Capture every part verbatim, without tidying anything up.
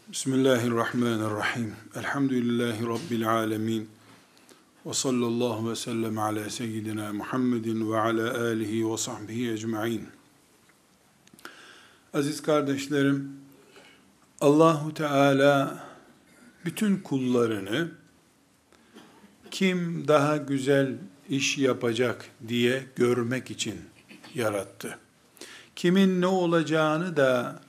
Bismillahirrahmanirrahim. Elhamdülillahi Rabbil alemin. Ve sallallahu ve sellem ala seyyidina Muhammedin ve ala alihi ve sahbihi ecma'in. Aziz kardeşlerim, Allahu Teala bütün kullarını kim daha güzel iş yapacak diye görmek için yarattı. Kimin ne olacağını da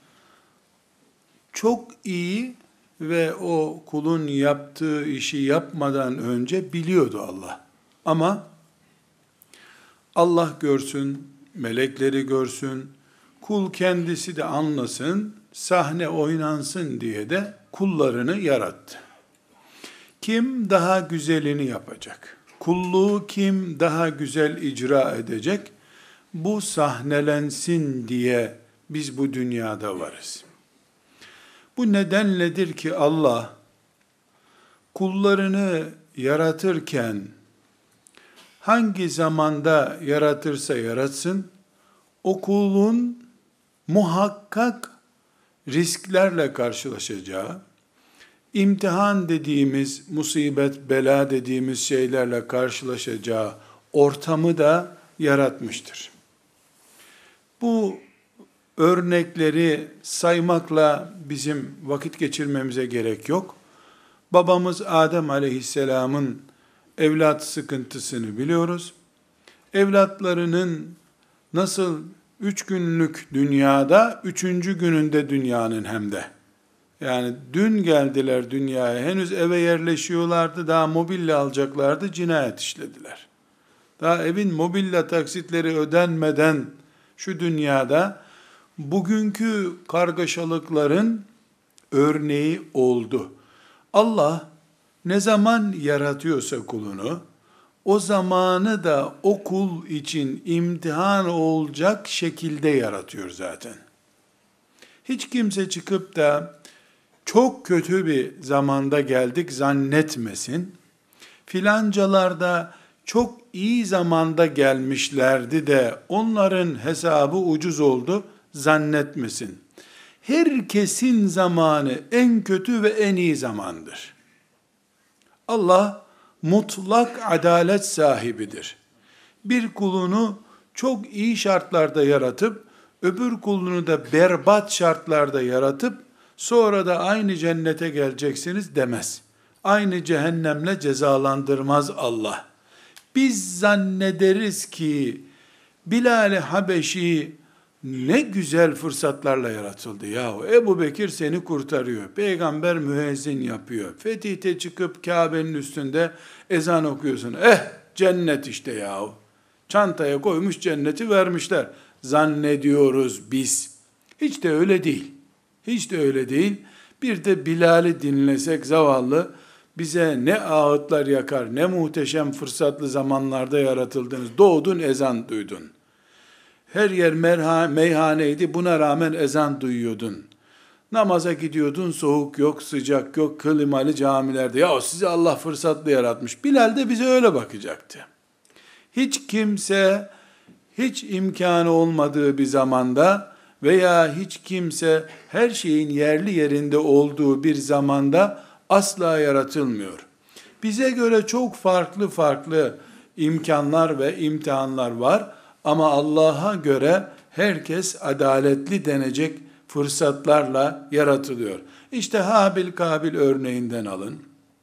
çok iyi ve o kulun yaptığı işi yapmadan önce biliyordu Allah. Ama Allah görsün, melekleri görsün, kul kendisi de anlasın, sahne oynansın diye de kullarını yarattı. Kim daha güzelini yapacak? Kulluğu kim daha güzel icra edecek? Bu sahnelensin diye biz bu dünyada varız. Bu nedenledir ki Allah kullarını yaratırken hangi zamanda yaratırsa yaratsın, o kulun muhakkak risklerle karşılaşacağı, imtihan dediğimiz, musibet, bela dediğimiz şeylerle karşılaşacağı ortamı da yaratmıştır. Bu örnekleri saymakla bizim vakit geçirmemize gerek yok. Babamız Adem Aleyhisselam'ın evlat sıkıntısını biliyoruz. Evlatlarının nasıl üç günlük dünyada, üçüncü gününde dünyanın hem de. Yani dün geldiler dünyaya, henüz eve yerleşiyorlardı, daha mobilya alacaklardı, cinayet işlediler. Daha evin mobilya taksitleri ödenmeden şu dünyada bugünkü kargaşalıkların örneği oldu. Allah ne zaman yaratıyorsa kulunu, o zamanı da o kul için imtihan olacak şekilde yaratıyor zaten. Hiç kimse çıkıp da çok kötü bir zamanda geldik zannetmesin. Filancalarda çok iyi zamanda gelmişlerdi de onların hesabı ucuz oldu zannetmesin. Herkesin zamanı en kötü ve en iyi zamandır. Allah mutlak adalet sahibidir. Bir kulunu çok iyi şartlarda yaratıp, öbür kulunu da berbat şartlarda yaratıp, sonra da aynı cennete geleceksiniz demez. Aynı cehennemle cezalandırmaz Allah. Biz zannederiz ki Bilal-i Habeşi ne güzel fırsatlarla yaratıldı yahu. Ebu Bekir seni kurtarıyor. Peygamber müezzin yapıyor. Fetih'te çıkıp Kabe'nin üstünde ezan okuyorsun. Eh cennet işte yahu. Çantaya koymuş cenneti vermişler. Zannediyoruz biz. Hiç de öyle değil. Hiç de öyle değil. Bir de Bilal'i dinlesek zavallı, bize ne ağıtlar yakar, ne muhteşem fırsatlı zamanlarda yaratıldınız. Doğdun ezan duydun. Her yer merha, meyhaneydi, buna rağmen ezan duyuyordun. Namaza gidiyordun, soğuk yok, sıcak yok, klimalı camilerde. Ya sizi Allah fırsatlı yaratmış. Bilal de bize öyle bakacaktı. Hiç kimse, hiç imkanı olmadığı bir zamanda veya hiç kimse her şeyin yerli yerinde olduğu bir zamanda asla yaratılmıyor. Bize göre çok farklı farklı imkanlar ve imtihanlar var. Ama Allah'a göre herkes adaletli denecek fırsatlarla yaratılıyor. İşte Habil Kabil örneğinden alın.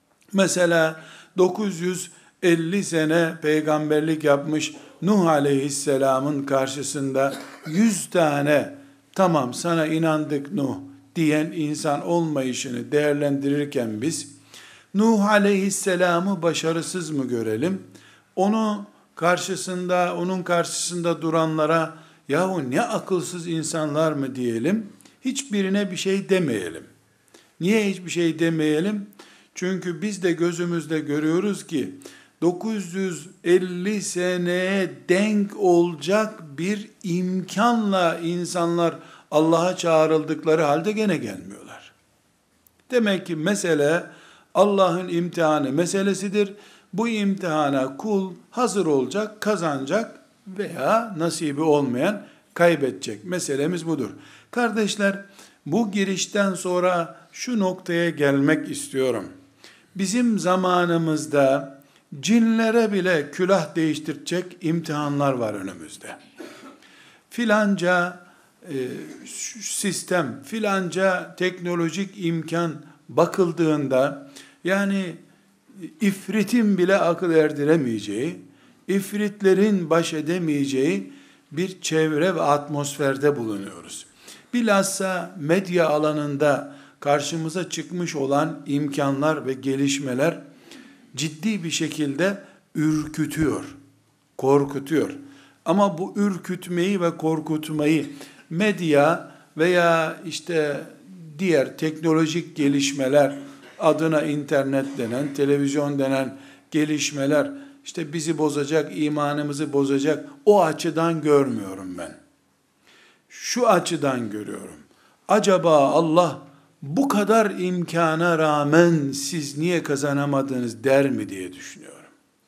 Mesela dokuz yüz elli sene peygamberlik yapmış Nuh Aleyhisselam'ın karşısında yüz tane tamam sana inandık Nuh diyen insan olmayışını değerlendirirken biz Nuh Aleyhisselam'ı başarısız mı görelim? Onu karşısında, onun karşısında duranlara yahu ne akılsız insanlar mı diyelim? Hiçbirine bir şey demeyelim. Niye hiçbir şey demeyelim? Çünkü biz de gözümüzde görüyoruz ki dokuz yüz elli seneye denk olacak bir imkanla insanlar Allah'a çağrıldıkları halde gene gelmiyorlar. Demek ki mesele Allah'ın imtihanı meselesidir. Bu imtihana kul hazır olacak, kazanacak veya nasibi olmayan kaybedecek. Meselemiz budur. Kardeşler, Bu girişten sonra şu noktaya gelmek istiyorum. Bizim zamanımızda cinlere bile külah değiştirecek imtihanlar var önümüzde. Filanca e, sistem, filanca teknolojik imkan bakıldığında, yani ifritin bile akıl erdiremeyeceği, ifritlerin baş edemeyeceği bir çevre ve atmosferde bulunuyoruz. Bilhassa medya alanında karşımıza çıkmış olan imkanlar ve gelişmeler ciddi bir şekilde ürkütüyor, korkutuyor. Ama bu ürkütmeyi ve korkutmayı medya veya işte diğer teknolojik gelişmeler, adına internet denen, televizyon denen gelişmeler işte bizi bozacak, imanımızı bozacak, o açıdan görmüyorum ben. Şu açıdan görüyorum. Acaba Allah bu kadar imkana rağmen siz niye kazanamadınız der mi diye düşünüyorum.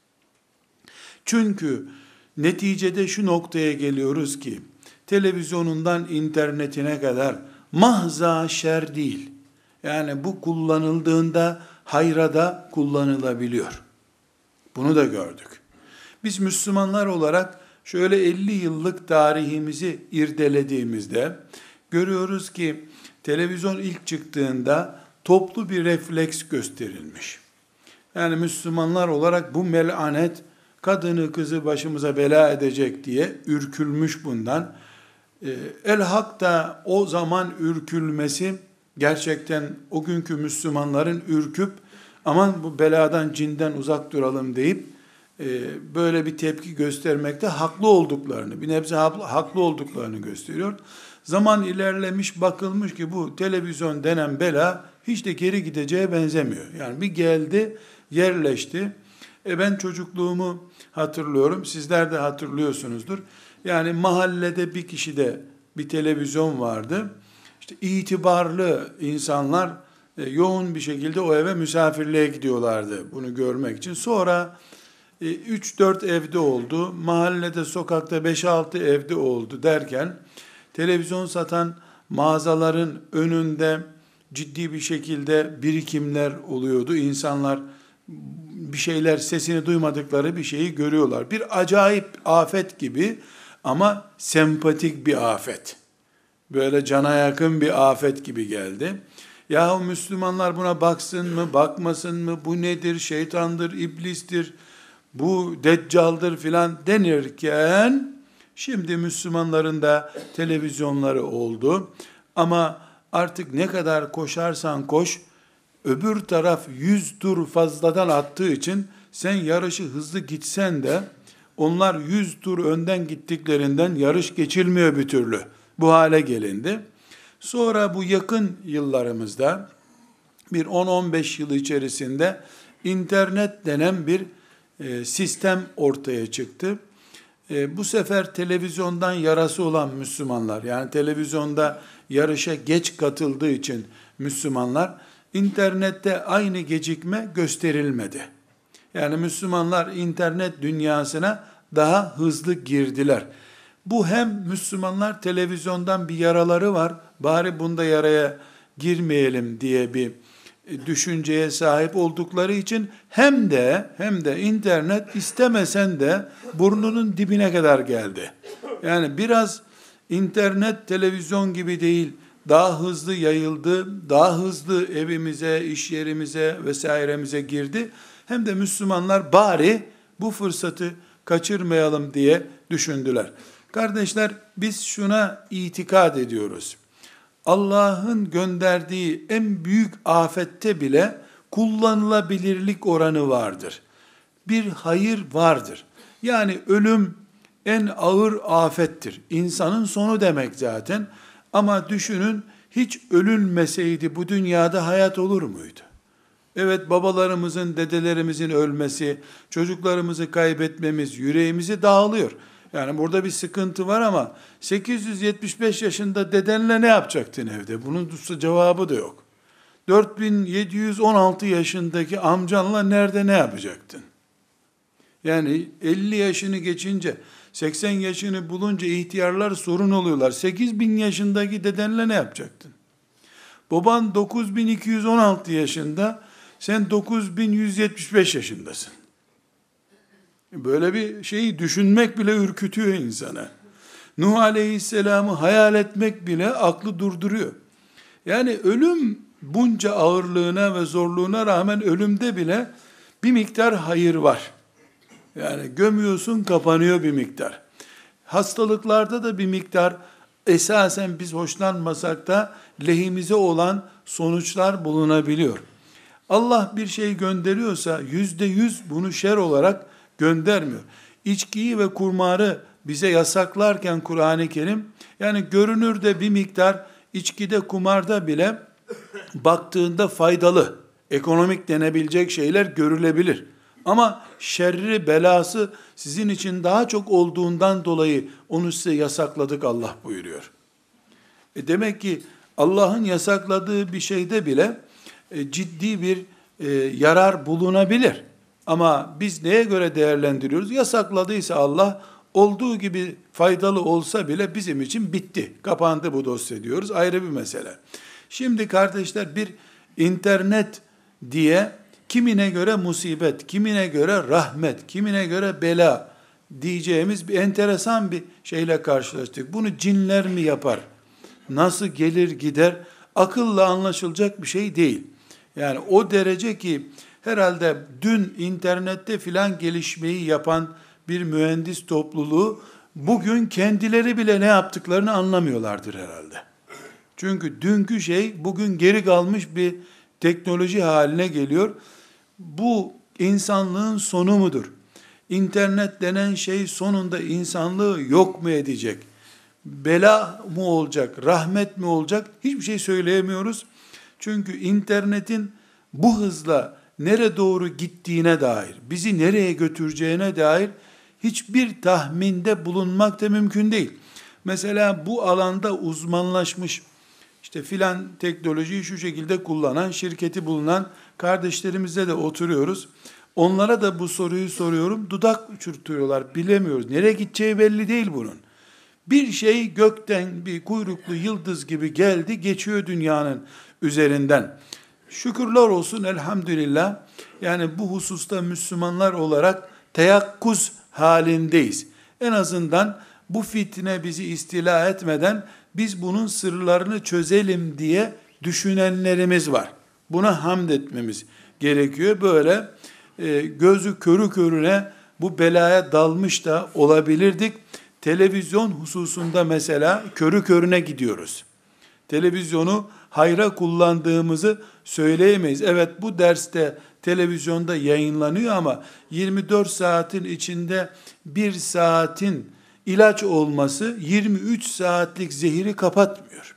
Çünkü neticede şu noktaya geliyoruz ki, televizyonundan internetine kadar mahza şer değil. Yani bu kullanıldığında hayra da kullanılabiliyor. Bunu da gördük. Biz Müslümanlar olarak şöyle elli yıllık tarihimizi irdelediğimizde görüyoruz ki televizyon ilk çıktığında toplu bir refleks gösterilmiş. Yani Müslümanlar olarak bu melanet kadını kızı başımıza bela edecek diye ürkülmüş bundan. El-Hak da o zaman ürkülmesi gerçekten o günkü Müslümanların ürküp aman bu beladan, cinden uzak duralım deyip böyle bir tepki göstermekte haklı olduklarını, bir nebze haklı olduklarını gösteriyor. Zaman ilerlemiş, bakılmış ki bu televizyon denen bela hiç de geri gideceğe benzemiyor. Yani bir geldi, yerleşti. E ben çocukluğumu hatırlıyorum, sizler de hatırlıyorsunuzdur. Yani mahallede bir kişide bir televizyon vardı. İşte itibarlı insanlar e, yoğun bir şekilde o eve misafirliğe gidiyorlardı bunu görmek için. Sonra e, üç dört evde oldu, mahallede, sokakta beş altı evde oldu derken, televizyon satan mağazaların önünde ciddi bir şekilde birikimler oluyordu. İnsanlar bir şeyler, sesini duymadıkları bir şeyi görüyorlar. Bir acayip afet gibi ama sempatik bir afet. Böyle cana yakın bir afet gibi geldi. Yahu Müslümanlar buna baksın mı, bakmasın mı, bu nedir, şeytandır, iblistir, bu deccaldır filan denirken, şimdi Müslümanların da televizyonları oldu. Ama artık ne kadar koşarsan koş, öbür taraf yüz tur fazladan attığı için sen yarışı hızlı gitsen de onlar yüz tur önden gittiklerinden yarış geçilmiyor bir türlü. Bu hale gelindi. Sonra bu yakın yıllarımızda bir on on beş yıl içerisinde internet denen bir e, sistem ortaya çıktı. E, bu sefer televizyondan yarası olan Müslümanlar, yani televizyonda yarışa geç katıldığı için Müslümanlar, internette aynı gecikme gösterilmedi. Yani Müslümanlar internet dünyasına daha hızlı girdiler. Bu hem Müslümanlar televizyondan bir yaraları var, bari bunda yaraya girmeyelim diye bir düşünceye sahip oldukları için, hem de hem de internet istemesen de burnunun dibine kadar geldi. Yani biraz internet televizyon gibi değil, daha hızlı yayıldı, daha hızlı evimize, iş yerimize vesairemize girdi. Hem de Müslümanlar bari bu fırsatı kaçırmayalım diye düşündüler. Kardeşler, biz şuna itikad ediyoruz. Allah'ın gönderdiği en büyük afette bile kullanılabilirlik oranı vardır. Bir hayır vardır. Yani ölüm en ağır afettir. İnsanın sonu demek zaten. Ama düşünün, hiç ölünmeseydi bu dünyada hayat olur muydu? Evet, babalarımızın, dedelerimizin ölmesi, çocuklarımızı kaybetmemiz yüreğimizi dağılıyor. Yani burada bir sıkıntı var ama sekiz yüz yetmiş beş yaşında dedenle ne yapacaktın evde? Bunun cevabı da yok. dört bin yedi yüz on altı yaşındaki amcanla nerede ne yapacaktın? Yani elli yaşını geçince, seksen yaşını bulunca ihtiyarlar sorun oluyorlar. sekiz bin yaşındaki dedenle ne yapacaktın? Baban dokuz bin iki yüz on altı yaşında, sen dokuz bin yüz yetmiş beş yaşındasın. Böyle bir şeyi düşünmek bile ürkütüyor insanı. Nuh Aleyhisselam'ı hayal etmek bile aklı durduruyor. Yani ölüm bunca ağırlığına ve zorluğuna rağmen ölümde bile bir miktar hayır var. Yani gömüyorsun, kapanıyor bir miktar. Hastalıklarda da bir miktar, esasen biz hoşlanmasak da lehimize olan sonuçlar bulunabiliyor. Allah bir şey gönderiyorsa yüzde yüz bunu şer olarak göndermiyor. İçkiyi ve kumarı bize yasaklarken Kur'an-ı Kerim, yani görünürde bir miktar içkide, kumarda bile baktığında faydalı, ekonomik denebilecek şeyler görülebilir. Ama şerri, belası sizin için daha çok olduğundan dolayı onu size yasakladık Allah buyuruyor. E demek ki Allah'ın yasakladığı bir şeyde bile e, ciddi bir e, yarar bulunabilir. Ama biz neye göre değerlendiriyoruz? Yasakladıysa Allah, olduğu gibi faydalı olsa bile bizim için bitti, kapandı bu dosya diyoruz. Ayrı bir mesele. Şimdi kardeşler, bir internet diye kimine göre musibet, kimine göre rahmet, kimine göre bela diyeceğimiz bir enteresan bir şeyle karşılaştık. Bunu cinler mi yapar? Nasıl gelir gider? Akılla anlaşılacak bir şey değil. Yani o derece ki herhalde dün internette filan gelişmeyi yapan bir mühendis topluluğu bugün kendileri bile ne yaptıklarını anlamıyorlardır herhalde. Çünkü dünkü şey bugün geri kalmış bir teknoloji haline geliyor. Bu insanlığın sonu mudur? İnternet denen şey sonunda insanlığı yok mu edecek? Bela mı olacak? Rahmet mi olacak? Hiçbir şey söyleyemiyoruz. Çünkü internetin bu hızla nereye doğru gittiğine dair, bizi nereye götüreceğine dair hiçbir tahminde bulunmak da mümkün değil. Mesela bu alanda uzmanlaşmış, işte filan teknolojiyi şu şekilde kullanan, şirketi bulunan kardeşlerimizle de oturuyoruz. Onlara da bu soruyu soruyorum. Dudak uçurtuyorlar. Bilemiyoruz. Nereye gideceği belli değil bunun. Bir şey gökten bir kuyruklu yıldız gibi geldi, geçiyor dünyanın üzerinden. Şükürler olsun, elhamdülillah. Yani bu hususta Müslümanlar olarak teyakkuz halindeyiz. En azından bu fitne bizi istila etmeden biz bunun sırlarını çözelim diye düşünenlerimiz var. Buna hamd etmemiz gerekiyor. Böyle e, gözü körü körüne bu belaya dalmış da olabilirdik. Televizyon hususunda mesela körü körüne gidiyoruz. Televizyonu hayra kullandığımızı söyleyemeyiz. Evet, bu derste televizyonda yayınlanıyor ama yirmi dört saatin içinde bir saatin ilaç olması yirmi üç saatlik zehiri kapatmıyor.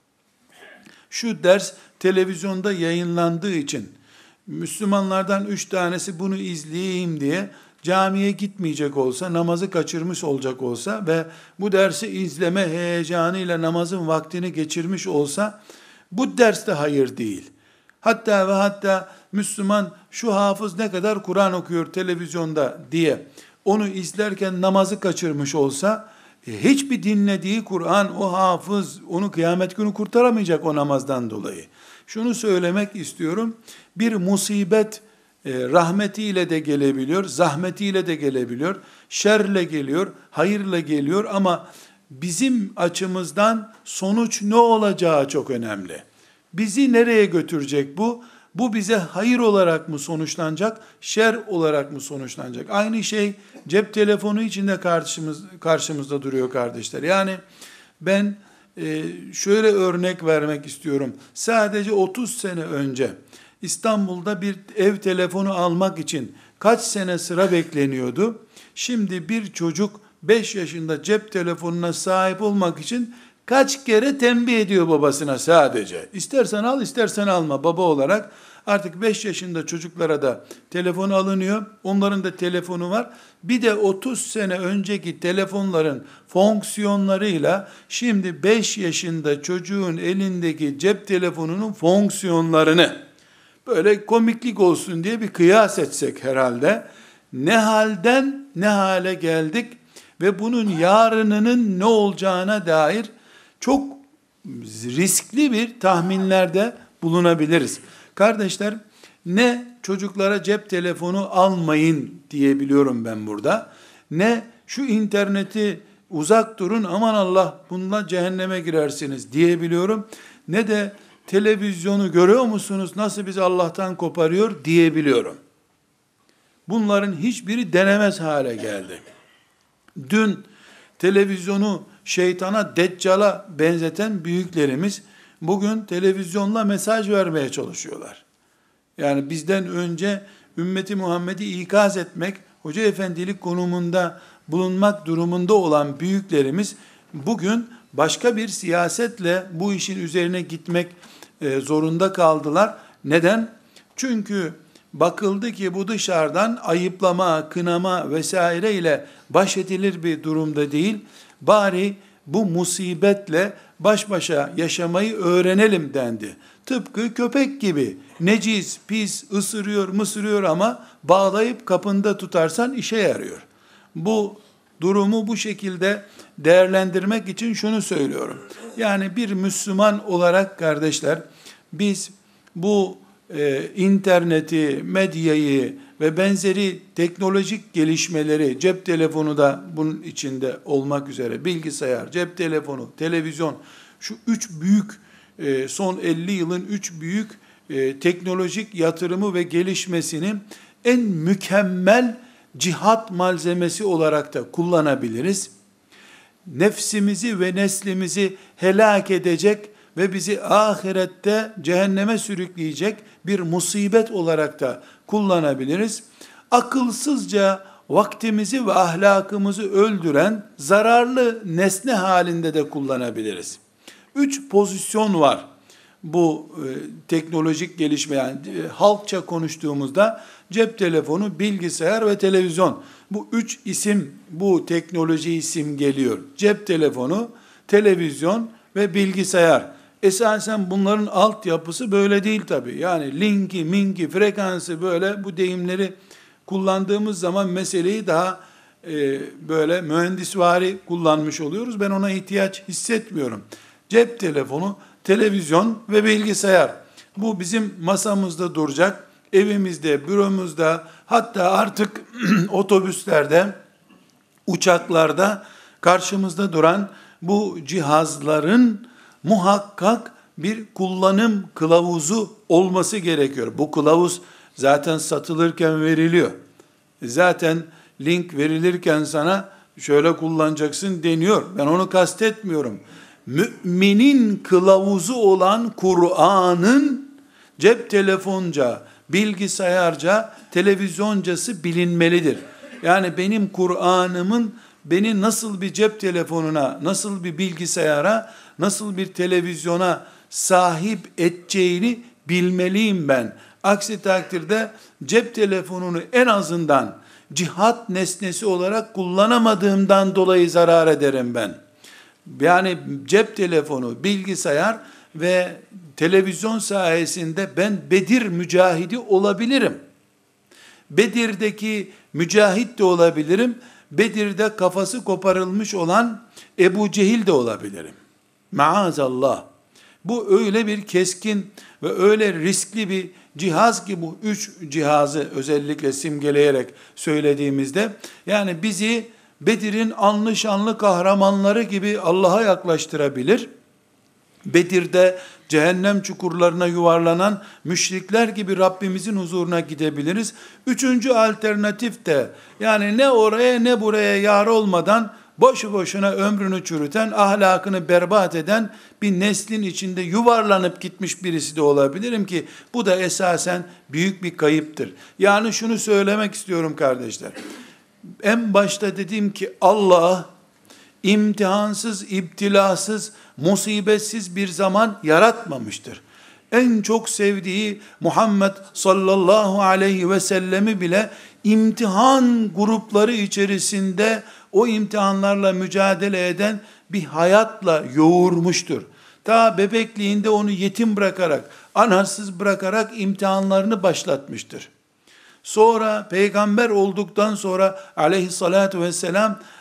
Şu ders televizyonda yayınlandığı için Müslümanlardan üç tanesi bunu izleyeyim diye camiye gitmeyecek olsa, namazı kaçırmış olacak olsa ve bu dersi izleme heyecanıyla namazın vaktini geçirmiş olsa, bu ders de hayır değil. Hatta ve hatta Müslüman şu hafız ne kadar Kur'an okuyor televizyonda diye onu izlerken namazı kaçırmış olsa, e, hiçbir dinlediği Kur'an, o hafız onu kıyamet günü kurtaramayacak o namazdan dolayı. Şunu söylemek istiyorum, bir musibet e, rahmetiyle de gelebiliyor, zahmetiyle de gelebiliyor, şerle geliyor, hayırla geliyor ama bizim açımızdan sonuç ne olacağı çok önemli. Bizi nereye götürecek bu? Bu bize hayır olarak mı sonuçlanacak, şer olarak mı sonuçlanacak? Aynı şey cep telefonu içinde karşımız, karşımızda duruyor kardeşler. Yani ben e, şöyle örnek vermek istiyorum. Sadece otuz sene önce İstanbul'da bir ev telefonu almak için kaç sene sıra bekleniyordu? Şimdi bir çocuk beş yaşında cep telefonuna sahip olmak için kaç kere tembih ediyor babasına sadece. İstersen al, istersen alma baba olarak. Artık beş yaşında çocuklara da telefon alınıyor. Onların da telefonu var. Bir de otuz sene önceki telefonların fonksiyonlarıyla şimdi beş yaşında çocuğun elindeki cep telefonunun fonksiyonlarını böyle komiklik olsun diye bir kıyas etsek herhalde, ne halden ne hale geldik ve bunun yarınının ne olacağına dair çok riskli bir tahminlerde bulunabiliriz. Kardeşler, ne çocuklara cep telefonu almayın diyebiliyorum ben burada, ne şu interneti uzak durun aman Allah bununla cehenneme girersiniz diyebiliyorum, ne de televizyonu görüyor musunuz nasıl bizi Allah'tan koparıyor diyebiliyorum. Bunların hiçbiri denemez hale geldi. Dün televizyonu şeytana, deccala benzeten büyüklerimiz bugün televizyonla mesaj vermeye çalışıyorlar. Yani bizden önce ümmeti Muhammed'i ikaz etmek, hoca efendilik konumunda bulunmak durumunda olan büyüklerimiz bugün başka bir siyasetle bu işin üzerine gitmek e, zorunda kaldılar. Neden? Çünkü bakıldı ki bu dışarıdan ayıplama, kınama vesaire ile baş edilir bir durumda değil. Bari bu musibetle baş başa yaşamayı öğrenelim dendi. Tıpkı köpek gibi necis, pis, ısırıyor, mısırıyor ama bağlayıp kapında tutarsan işe yarıyor. Bu durumu bu şekilde değerlendirmek için şunu söylüyorum. Yani bir Müslüman olarak kardeşler, biz bu e, interneti, medyayı ve benzeri teknolojik gelişmeleri, cep telefonu da bunun içinde olmak üzere, bilgisayar, cep telefonu, televizyon, şu üç büyük, e, son elli yılın üç büyük e, teknolojik yatırımı ve gelişmesini en mükemmel cihat malzemesi olarak da kullanabiliriz. Nefsimizi ve neslimizi helak edecek ve bizi ahirette cehenneme sürükleyecek bir musibet olarak da kullanabiliriz. Akılsızca vaktimizi ve ahlakımızı öldüren zararlı nesne halinde de kullanabiliriz. Üç pozisyon var bu e, teknolojik gelişme, yani e, halkça konuştuğumuzda cep telefonu, bilgisayar ve televizyon. Bu üç isim, bu teknoloji isim geliyor. Cep telefonu, televizyon ve bilgisayar. Esasen bunların altyapısı böyle değil tabii. Yani linki, minki, frekansı böyle bu deyimleri kullandığımız zaman meseleyi daha e, böyle mühendisvari kullanmış oluyoruz. Ben ona ihtiyaç hissetmiyorum. Cep telefonu, televizyon ve bilgisayar. Bu bizim masamızda duracak. Evimizde, büromuzda, hatta artık otobüslerde, uçaklarda karşımızda duran bu cihazların muhakkak bir kullanım kılavuzu olması gerekiyor. Bu kılavuz zaten satılırken veriliyor. Zaten link verilirken sana şöyle kullanacaksın deniyor. Ben onu kastetmiyorum. Müminin kılavuzu olan Kur'an'ın cep telefonca, bilgisayarca, televizyoncası bilinmelidir. Yani benim Kur'an'ımın beni nasıl bir cep telefonuna, nasıl bir bilgisayara, nasıl bir televizyona sahip edeceğini bilmeliyim ben. Aksi takdirde cep telefonunu en azından cihat nesnesi olarak kullanamadığımdan dolayı zarar ederim ben. Yani cep telefonu, bilgisayar ve televizyon sayesinde ben Bedir mücahidi olabilirim. Bedir'deki mücahit de olabilirim. Bedir'de kafası koparılmış olan Ebu Cehil de olabilirim. Maazallah. Bu öyle bir keskin ve öyle riskli bir cihaz ki bu üç cihazı özellikle simgeleyerek söylediğimizde, yani bizi Bedir'in anlı şanlı kahramanları gibi Allah'a yaklaştırabilir. Bedir'de cehennem çukurlarına yuvarlanan müşrikler gibi Rabbimizin huzuruna gidebiliriz. Üçüncü alternatif de, yani ne oraya ne buraya yar olmadan boşu boşuna ömrünü çürüten, ahlakını berbat eden bir neslin içinde yuvarlanıp gitmiş birisi de olabilirim ki bu da esasen büyük bir kayıptır. Yani şunu söylemek istiyorum kardeşler. En başta dedim ki Allah imtihansız, iptilasız, musibetsiz bir zaman yaratmamıştır. En çok sevdiği Muhammed sallallahu aleyhi ve sellemi bile imtihan grupları içerisinde o imtihanlarla mücadele eden bir hayatla yoğurmuştur. Ta bebekliğinde onu yetim bırakarak, anasız bırakarak imtihanlarını başlatmıştır. Sonra peygamber olduktan sonra aleyhissalatu vesselam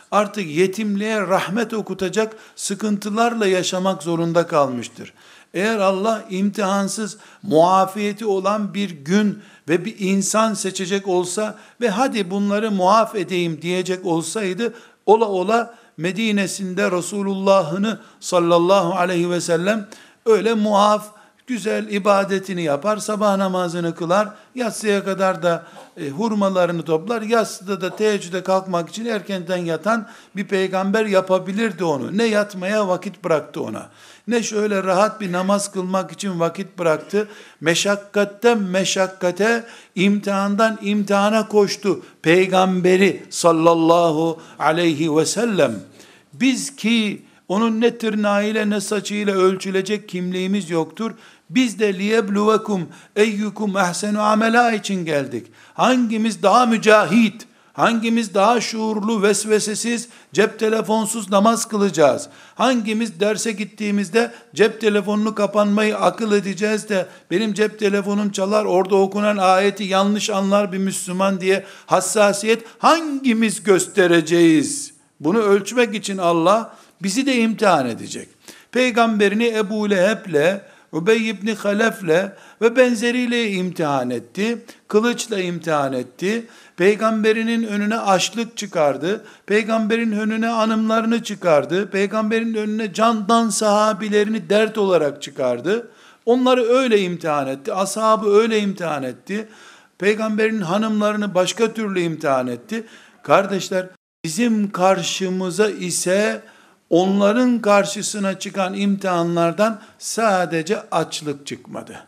artık yetimliğe rahmet okutacak sıkıntılarla yaşamak zorunda kalmıştır. Eğer Allah imtihansız, muafiyeti olan bir gün ve bir insan seçecek olsa ve hadi bunları muaf edeyim diyecek olsaydı, ola ola Medine'sinde Resulullah'ını sallallahu aleyhi ve sellem öyle muaf, güzel ibadetini yapar, sabah namazını kılar, yatsıya kadar da e, hurmalarını toplar, yatsıda da teheccüde kalkmak için erkenden yatan bir peygamber yapabilirdi onu. Ne yatmaya vakit bıraktı ona, ne şöyle rahat bir namaz kılmak için vakit bıraktı. Meşakkatten meşakkate, imtihandan imtihana koştu peygamberi sallallahu aleyhi ve sellem. Biz ki onun ne tırnağıyla ne saçıyla ölçülecek kimliğimiz yoktur. Biz de liyebluvekum eyyukum ehsenu amela için geldik. Hangimiz daha mücahit, hangimiz daha şuurlu, vesvesesiz, cep telefonsuz namaz kılacağız? Hangimiz derse gittiğimizde cep telefonunu kapanmayı akıl edeceğiz de benim cep telefonum çalar, orada okunan ayeti yanlış anlar bir Müslüman diye hassasiyet hangimiz göstereceğiz? Bunu ölçmek için Allah bizi de imtihan edecek. Peygamberini Ebu Leheb'le, Ubey ibn Halef'le ve benzeriyle imtihan etti. Kılıçla imtihan etti. Peygamberinin önüne açlık çıkardı. Peygamberin önüne hanımlarını çıkardı. Peygamberin önüne candan sahabilerini dert olarak çıkardı. Onları öyle imtihan etti. Ashabı öyle imtihan etti. Peygamberin hanımlarını başka türlü imtihan etti. Kardeşler, bizim karşımıza ise onların karşısına çıkan imtihanlardan sadece açlık çıkmadı.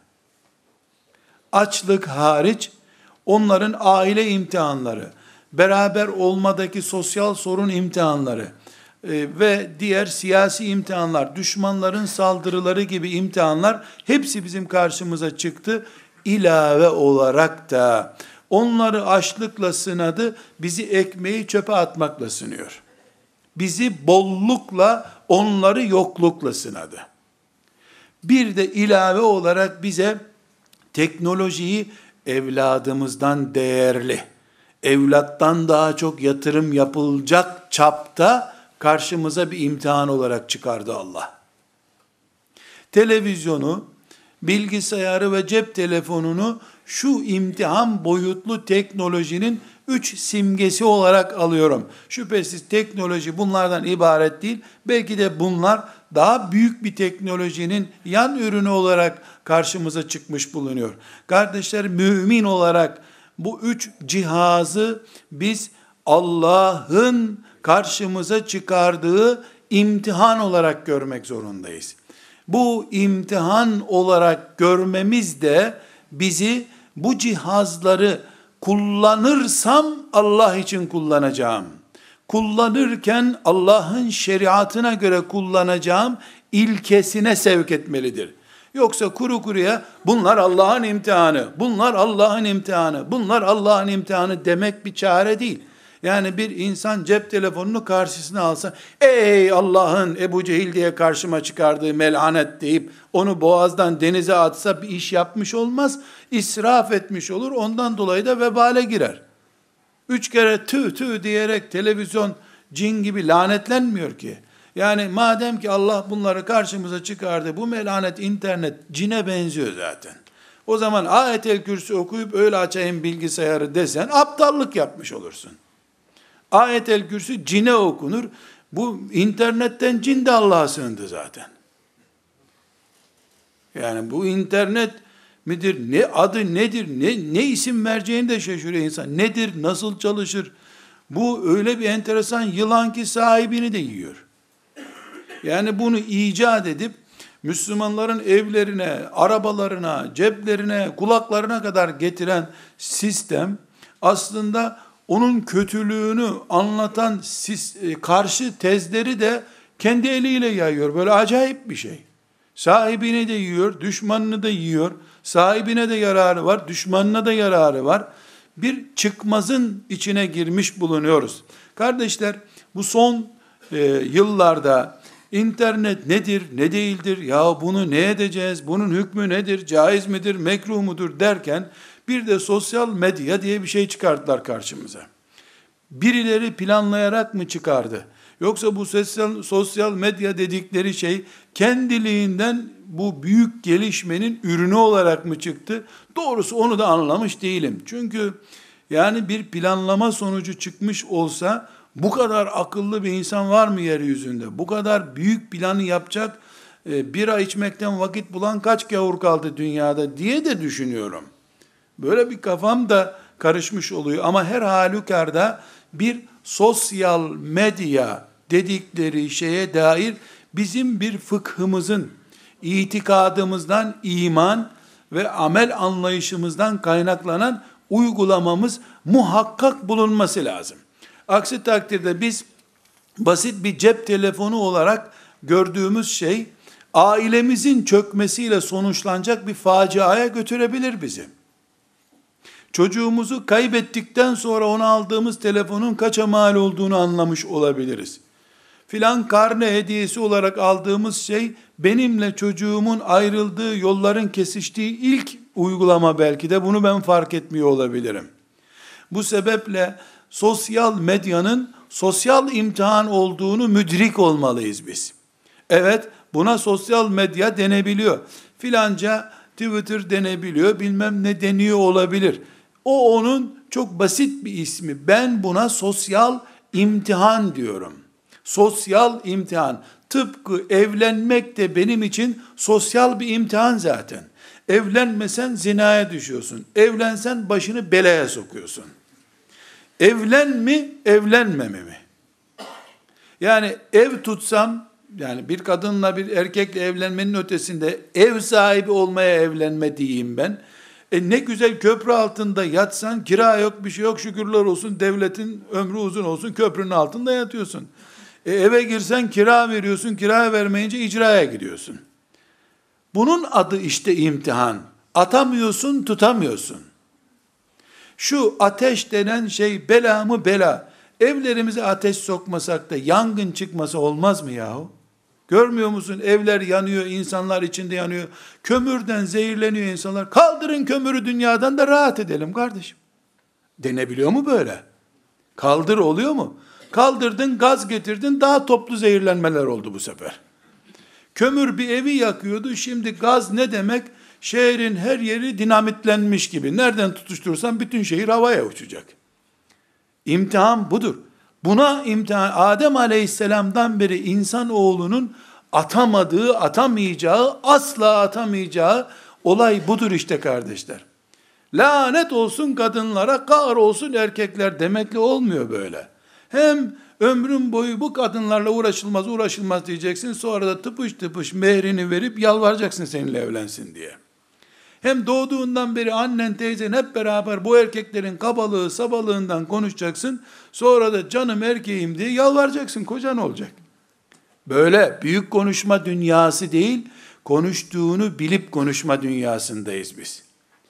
Açlık hariç onların aile imtihanları, beraber olmadaki sosyal sorun imtihanları e, ve diğer siyasi imtihanlar, düşmanların saldırıları gibi imtihanlar hepsi bizim karşımıza çıktı. İlave olarak da onları açlıkla sınadı, bizi ekmeği çöpe atmakla sınıyor. Bizi bollukla, onları yoklukla sınadı. Bir de ilave olarak bize teknolojiyi evladımızdan değerli, evlattan daha çok yatırım yapılacak çapta karşımıza bir imtihan olarak çıkardı Allah. Televizyonu, bilgisayarı ve cep telefonunu şu imtihan boyutlu teknolojinin üç simgesi olarak alıyorum. Şüphesiz teknoloji bunlardan ibaret değil. Belki de bunlar daha büyük bir teknolojinin yan ürünü olarak karşımıza çıkmış bulunuyor. Kardeşler, mümin olarak bu üç cihazı biz Allah'ın karşımıza çıkardığı imtihan olarak görmek zorundayız. Bu imtihan olarak görmemiz de bizi bu cihazları kullanırsam Allah için kullanacağım, kullanırken Allah'ın şeriatına göre kullanacağım ilkesine sevk etmelidir. Yoksa kuru kuruya bunlar Allah'ın imtihanı, bunlar Allah'ın imtihanı, bunlar Allah'ın imtihanı demek bir çare değil. Yani bir insan cep telefonunu karşısına alsa, ey Allah'ın Ebu Cehil diye karşıma çıkardığı melanet deyip onu boğazdan denize atsa bir iş yapmış olmaz, israf etmiş olur, ondan dolayı da vebale girer. Üç kere tüh tüh diyerek televizyon cin gibi lanetlenmiyor ki. Yani madem ki Allah bunları karşımıza çıkardı, bu melanet internet cine benziyor zaten. O zaman Ayet-el Kürsi okuyup öyle açayım bilgisayarı desen aptallık yapmış olursun. Ayet-el Kürsi cine okunur. Bu internetten cin de Allah'a sığındı zaten. Yani bu internet midir, ne adı nedir, ne, ne isim vereceğini de şaşırıyor insan. Nedir, nasıl çalışır? Bu öyle bir enteresan yılan ki sahibini de yiyor. Yani bunu icat edip Müslümanların evlerine, arabalarına, ceplerine, kulaklarına kadar getiren sistem aslında onun kötülüğünü anlatan karşı tezleri de kendi eliyle yayıyor. Böyle acayip bir şey. Sahibini de yiyor, düşmanını da yiyor. Sahibine de yararı var, düşmanına da yararı var. Bir çıkmazın içine girmiş bulunuyoruz. Kardeşler, bu son e, yıllarda internet nedir, ne değildir, ya bunu ne edeceğiz, bunun hükmü nedir, caiz midir, mekruh mudur derken bir de sosyal medya diye bir şey çıkarttılar karşımıza. birileri planlayarak mı çıkardı? Yoksa bu sosyal, sosyal medya dedikleri şey kendiliğinden bu büyük gelişmenin ürünü olarak mı çıktı? Doğrusu onu da anlamış değilim. Çünkü yani bir planlama sonucu çıkmış olsa bu kadar akıllı bir insan var mı yeryüzünde? Bu kadar büyük planı yapacak e, bira içmekten vakit bulan kaç gavur kaldı dünyada diye de düşünüyorum. Böyle bir kafam da karışmış oluyor. Ama her halükarda bir sosyal medya dedikleri şeye dair bizim bir fıkhımızın, itikadımızdan, iman ve amel anlayışımızdan kaynaklanan uygulamamız muhakkak bulunması lazım. Aksi takdirde biz basit bir cep telefonu olarak gördüğümüz şey ailemizin çökmesiyle sonuçlanacak bir faciaya götürebilir bizi. Çocuğumuzu kaybettikten sonra ona aldığımız telefonun kaça mal olduğunu anlamış olabiliriz. Filan karne hediyesi olarak aldığımız şey benimle çocuğumun ayrıldığı, yolların kesiştiği ilk uygulama belki de, bunu ben fark etmiyor olabilirim. Bu sebeple sosyal medyanın sosyal imtihan olduğunu müdrik olmalıyız biz. Evet, buna sosyal medya denebiliyor. Filanca Twitter denebiliyor, bilmem ne deniyor olabilir. O onun çok basit bir ismi. Ben buna sosyal imtihan diyorum. Sosyal imtihan. Tıpkı evlenmek de benim için sosyal bir imtihan zaten. Evlenmesen zinaya düşüyorsun. Evlensen başını belaya sokuyorsun. Evlen mi, evlenmeme mi? Yani ev tutsam, yani bir kadınla bir erkekle evlenmenin ötesinde ev sahibi olmaya evlenme diyeyim ben. E ne güzel köprü altında yatsan, kira yok, bir şey yok, şükürler olsun, devletin ömrü uzun olsun, köprünün altında yatıyorsun. E eve girsen kira veriyorsun, kira vermeyince icraya gidiyorsun. Bunun adı işte imtihan. Atamıyorsun, tutamıyorsun. Şu ateş denen şey bela mı bela? Evlerimize ateş sokmasak da yangın çıkması olmaz mı yahu? Görmüyor musun? Evler yanıyor, insanlar içinde yanıyor. Kömürden zehirleniyor insanlar. Kaldırın kömürü dünyadan da rahat edelim kardeşim. Denebiliyor mu böyle? Kaldır oluyor mu? Kaldırdın, gaz getirdin, daha toplu zehirlenmeler oldu bu sefer. Kömür bir evi yakıyordu, şimdi gaz ne demek? Şehrin her yeri dinamitlenmiş gibi. Nereden tutuşturursan bütün şehir havaya uçacak. İmtihan budur. Buna imtihan, Adem Aleyhisselam'dan beri insanoğlunun atamadığı, atamayacağı, asla atamayacağı olay budur işte kardeşler. Lanet olsun kadınlara, kahrolsun erkekler demekle olmuyor böyle. Hem ömrün boyu bu kadınlarla uğraşılmaz, uğraşılmaz diyeceksin, sonra da tıpış tıpış mehrini verip yalvaracaksın seninle evlensin diye. Hem doğduğundan beri annen, teyzen hep beraber bu erkeklerin kabalığı, sabalığından konuşacaksın. Sonra da canım erkeğim diye yalvaracaksın, kocan olacak. Böyle büyük konuşma dünyası değil, konuştuğunu bilip konuşma dünyasındayız biz.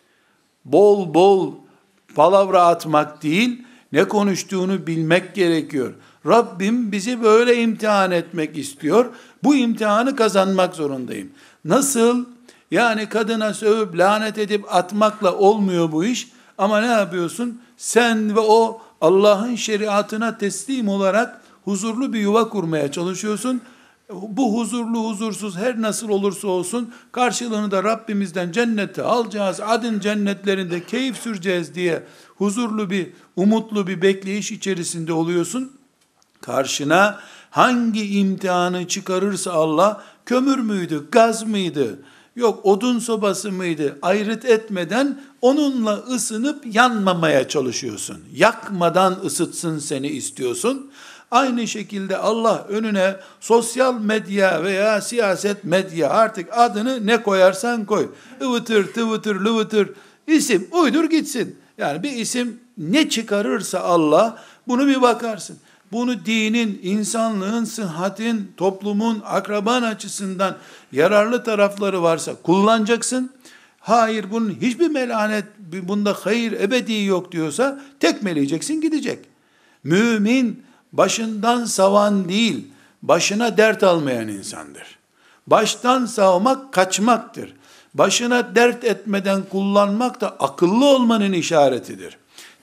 Bol bol palavra atmak değil, ne konuştuğunu bilmek gerekiyor. Rabbim bizi böyle imtihan etmek istiyor. Bu imtihanı kazanmak zorundayım. Nasıl? Yani kadına sövüp lanet edip atmakla olmuyor bu iş. Ama ne yapıyorsun? Sen ve o Allah'ın şeriatına teslim olarak huzurlu bir yuva kurmaya çalışıyorsun. Bu huzurlu huzursuz her nasıl olursa olsun karşılığını da Rabbimizden cennete alacağız. Adın cennetlerinde keyif süreceğiz diye huzurlu bir, umutlu bir bekleyiş içerisinde oluyorsun. Karşına hangi imtihanı çıkarırsa Allah, kömür müydü, gaz mıydı, yok odun sobası mıydı, ayrıt etmeden onunla ısınıp yanmamaya çalışıyorsun. Yakmadan ısıtsın seni istiyorsun. Aynı şekilde Allah önüne sosyal medya veya siyaset medya, artık adını ne koyarsan koy, ıvıtır, tıvıtır, lıvıtır, isim uydur gitsin. Yani bir isim ne çıkarırsa Allah, bunu bir bakarsın. Bunu dinin, insanlığın, sıhhatin, toplumun, akraban açısından yararlı tarafları varsa kullanacaksın. Hayır, bunun hiçbir melanet, bunda hayır ebedi yok diyorsa tekmeleyeceksin, gidecek. Mümin başından savan değil, başına dert almayan insandır. Baştan savmak kaçmaktır. Başına dert etmeden kullanmak da akıllı olmanın işaretidir.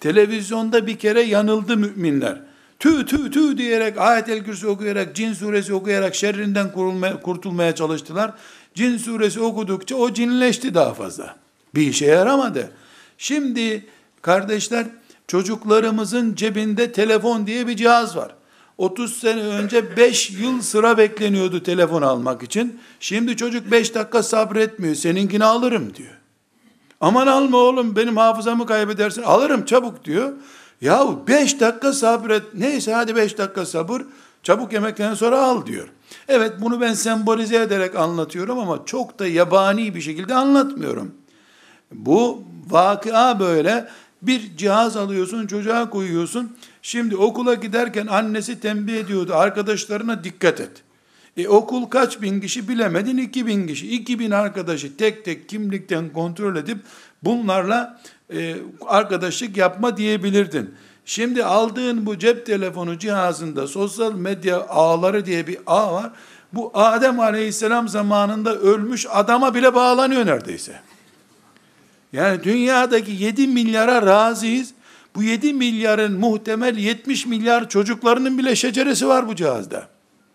Televizyonda bir kere yanıldı müminler. Tü tü tü diyerek, Ayet-el Kürsi okuyarak, Cin suresi okuyarak şerrinden kurulmaya, kurtulmaya çalıştılar. Cin suresi okudukça o cinleşti daha fazla. Bir işe yaramadı. Şimdi kardeşler, çocuklarımızın cebinde telefon diye bir cihaz var. otuz sene önce beş yıl sıra bekleniyordu telefon almak için. Şimdi çocuk beş dakika sabretmiyor. Seninkini alırım diyor. Aman alma oğlum, benim hafızamı kaybedersin. Alırım çabuk diyor. Yahu beş dakika sabret. Neyse hadi beş dakika sabır. Çabuk yemekten sonra al diyor. Evet, bunu ben sembolize ederek anlatıyorum ama çok da yabani bir şekilde anlatmıyorum. Bu vakıa böyle. Bir cihaz alıyorsun, çocuğa koyuyorsun. Şimdi okula giderken annesi tembih ediyordu. Arkadaşlarına dikkat et. E okul kaç bin kişi bilemedin? iki bin kişi. iki bin arkadaşı tek tek kimlikten kontrol edip bunlarla e, arkadaşlık yapma diyebilirdin. Şimdi aldığın bu cep telefonu cihazında sosyal medya ağları diye bir ağ var. Bu Adem Aleyhisselam zamanında ölmüş adama bile bağlanıyor neredeyse. Yani dünyadaki yedi milyara razıyız. Bu yedi milyarın muhtemel yetmiş milyar çocuklarının bile şeceresi var bu cihazda.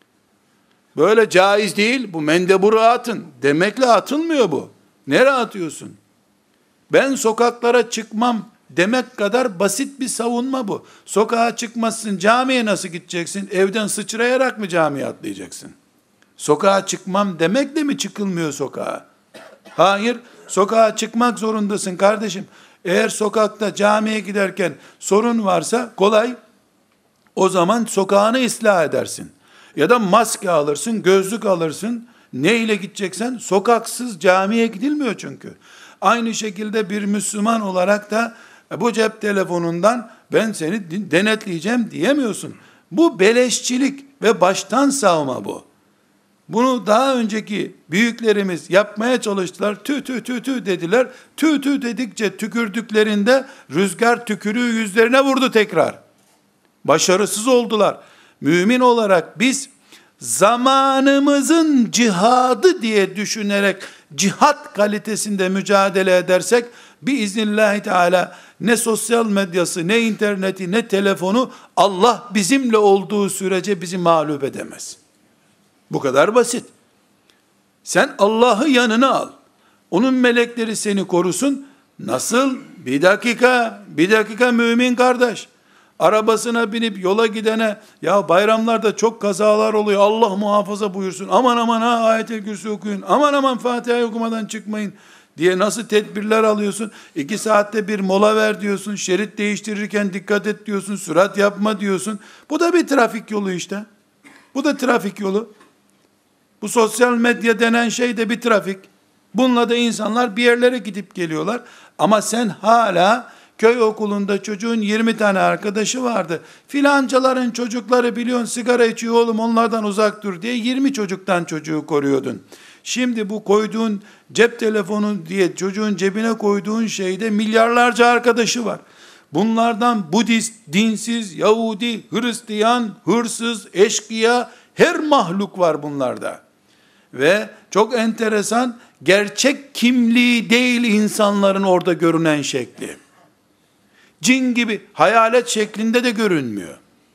Böyle caiz değil, bu mendeburu atın demekle atılmıyor bu. Nereye atıyorsun? Ben sokaklara çıkmam demek kadar basit bir savunma bu. Sokağa çıkmazsın, camiye nasıl gideceksin? Evden sıçrayarak mı camiye atlayacaksın? Sokağa çıkmam demekle mi çıkılmıyor sokağa? Hayır, sokağa çıkmak zorundasın kardeşim. Eğer sokakta camiye giderken sorun varsa kolay, o zaman sokağını ıslah edersin. Ya da maske alırsın, gözlük alırsın. Neyle gideceksen? Sokaksız camiye gidilmiyor çünkü. Aynı şekilde bir Müslüman olarak da bu cep telefonundan ben seni denetleyeceğim diyemiyorsun. Bu beleşçilik ve baştan savma bu. Bunu daha önceki büyüklerimiz yapmaya çalıştılar. Tü tü tü tü dediler. Tü tü dedikçe tükürdüklerinde rüzgar tükürüğü yüzlerine vurdu tekrar. Başarısız oldular. Mümin olarak biz zamanımızın cihadı diye düşünerek cihat kalitesinde mücadele edersek biiznillahü teala ne sosyal medyası, ne interneti, ne telefonu Allah bizimle olduğu sürece bizi mağlup edemez. Bu kadar basit. Sen Allah'ı yanına al. Onun melekleri seni korusun. Nasıl? Bir dakika, bir dakika mümin kardeş. Arabasına binip yola gidene, ya bayramlarda çok kazalar oluyor, Allah muhafaza buyursun, aman aman ha Ayet-el Kürsi okuyun, aman aman Fatiha'yı okumadan çıkmayın diye nasıl tedbirler alıyorsun? İki saatte bir mola ver diyorsun, şerit değiştirirken dikkat et diyorsun, sürat yapma diyorsun. Bu da bir trafik yolu işte. Bu da trafik yolu. Bu sosyal medya denen şey de bir trafik. Bununla da insanlar bir yerlere gidip geliyorlar. Ama sen hala köy okulunda çocuğun yirmi tane arkadaşı vardı. Filancaların çocukları biliyorsun sigara içiyor oğlum, onlardan uzak dur diye yirmi çocuktan çocuğu koruyordun. Şimdi bu koyduğun cep telefonu diye çocuğun cebine koyduğun şeyde milyarlarca arkadaşı var. Bunlardan Budist, dinsiz, Yahudi, Hristiyan, hırsız, eşkıya, her mahluk var bunlarda. Ve çok enteresan, gerçek kimliği değil insanların orada görünen şekli. Cin gibi hayalet şeklinde de görünmüyor.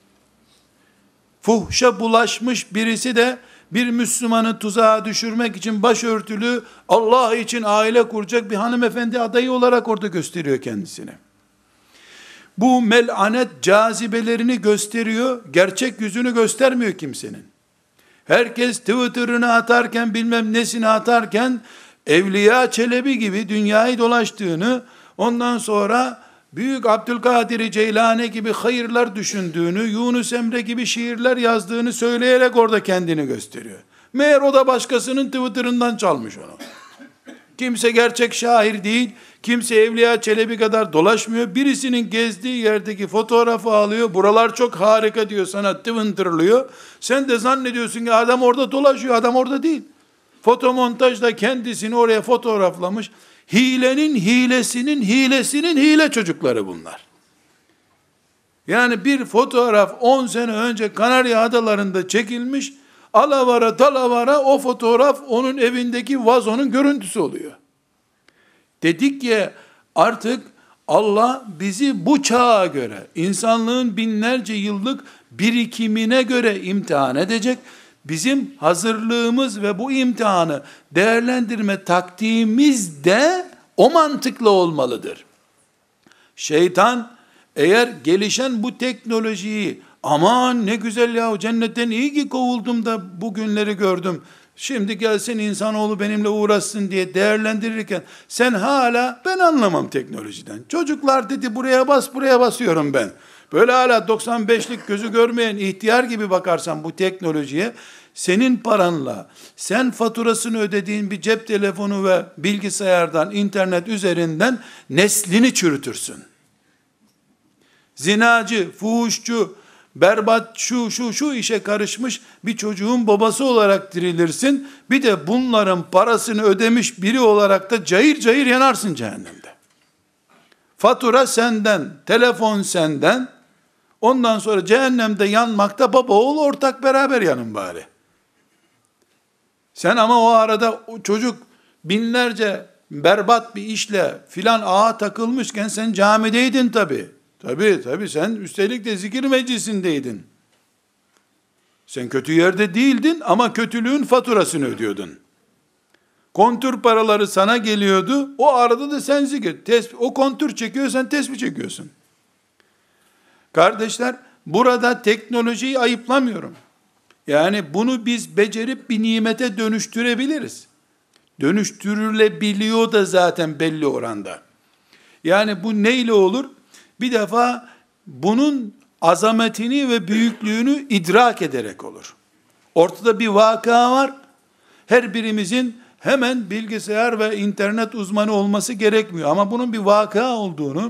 Fuhşa bulaşmış birisi de bir Müslümanı tuzağa düşürmek için başörtülü, Allah için aile kuracak bir hanımefendi adayı olarak orada gösteriyor kendisini. Bu melanet cazibelerini gösteriyor, gerçek yüzünü göstermiyor kimsenin. Herkes Twitter'ını atarken, bilmem nesini atarken, Evliya Çelebi gibi dünyayı dolaştığını, ondan sonra Büyük Abdülkadir Ceylani gibi hayırlar düşündüğünü, Yunus Emre gibi şiirler yazdığını söyleyerek orada kendini gösteriyor. Meğer o da başkasının Twitter'ından çalmış onu. Kimse gerçek şair değil, kimse Evliya Çelebi kadar dolaşmıyor. Birisinin gezdiği yerdeki fotoğrafı alıyor, buralar çok harika diyor, sana Twitter'lıyor. Sen de zannediyorsun ki adam orada dolaşıyor, adam orada değil. Fotomontajla kendisini oraya fotoğraflamış. Hilenin hilesinin hilesinin hile çocukları bunlar. Yani bir fotoğraf on sene önce Kanarya Adaları'nda çekilmiş, alavara talavara o fotoğraf onun evindeki vazonun görüntüsü oluyor. Dedik ya, artık Allah bizi bu çağa göre, insanlığın binlerce yıllık birikimine göre imtihan edecek. Bizim hazırlığımız ve bu imtihanı değerlendirme taktiğimiz de o mantıkla olmalıdır. Şeytan eğer gelişen bu teknolojiyi, aman ne güzel ya, cennetten iyi ki kovuldum da bu günleri gördüm, şimdi gelsin insanoğlu benimle uğraşsın diye değerlendirirken, sen hala ben anlamam teknolojiden, çocuklar dedi buraya bas buraya basıyorum ben, böyle hala doksan beşlik gözü görmeyen ihtiyar gibi bakarsan bu teknolojiye, senin paranla sen faturasını ödediğin bir cep telefonu ve bilgisayardan, internet üzerinden neslini çürütürsün. Zinacı, fuhuşçu, berbat şu şu şu işe karışmış bir çocuğun babası olarak dirilirsin. Bir de bunların parasını ödemiş biri olarak da cayır cayır yanarsın cehennemde. Fatura senden, telefon senden. Ondan sonra cehennemde yanmakta baba oğul ortak beraber yanın bari. Sen ama o arada o çocuk binlerce berbat bir işle filan ağa takılmışken sen camideydin tabi. Tabi tabi sen üstelik de zikir meclisindeydin. Sen kötü yerde değildin ama kötülüğün faturasını ödüyordun. Kontür paraları sana geliyordu. O arada da sen zikir. Tesbih, o kontür çekiyor, sen tesbih çekiyorsun. Kardeşler, burada teknolojiyi ayıplamıyorum. Yani bunu biz becerip bir nimete dönüştürebiliriz. Dönüştürülebiliyor da zaten belli oranda. Yani bu neyle olur? Bir defa bunun azametini ve büyüklüğünü idrak ederek olur. Ortada bir vaka var. Her birimizin hemen bilgisayar ve internet uzmanı olması gerekmiyor. Ama bunun bir vaka olduğunu,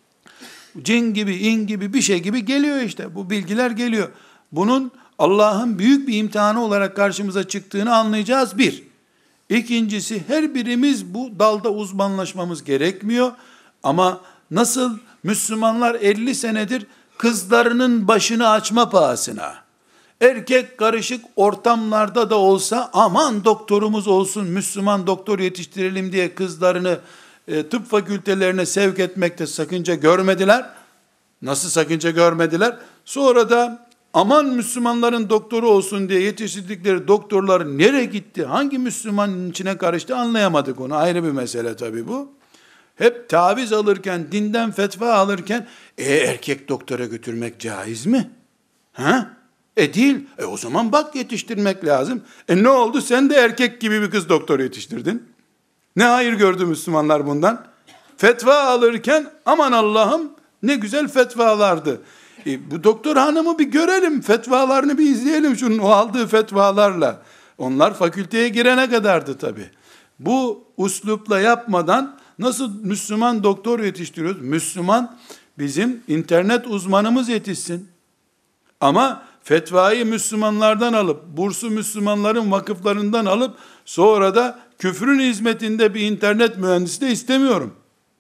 cin gibi, in gibi bir şey gibi geliyor işte. Bu bilgiler geliyor. Bunun Allah'ın büyük bir imtihanı olarak karşımıza çıktığını anlayacağız bir. İkincisi, her birimiz bu dalda uzmanlaşmamız gerekmiyor. Ama nasıl Müslümanlar elli senedir kızlarının başını açma pahasına, erkek karışık ortamlarda da olsa aman doktorumuz olsun, Müslüman doktor yetiştirelim diye kızlarını e, tıp fakültelerine sevk etmekte sakınca görmediler. Nasıl sakınca görmediler? Sonra da aman Müslümanların doktoru olsun diye yetiştirdikleri doktorlar nereye gitti? Hangi Müslümanın içine karıştı anlayamadık onu. Ayrı bir mesele tabii bu. Hep taviz alırken, dinden fetva alırken, e erkek doktora götürmek caiz mi? Ha? E değil. E o zaman bak yetiştirmek lazım. E ne oldu? Sen de erkek gibi bir kız doktor yetiştirdin. Ne hayır gördü Müslümanlar bundan? Fetva alırken aman Allah'ım ne güzel fetvalardı. E, bu doktor hanımı bir görelim, fetvalarını bir izleyelim şunun o aldığı fetvalarla. Onlar fakülteye girene kadardı tabi. Bu uslupla yapmadan nasıl Müslüman doktor yetiştiriyoruz? Müslüman bizim internet uzmanımız yetişsin. Ama fetvayı Müslümanlardan alıp, bursu Müslümanların vakıflarından alıp, sonra da küfrün hizmetinde bir internet mühendisi de istemiyorum.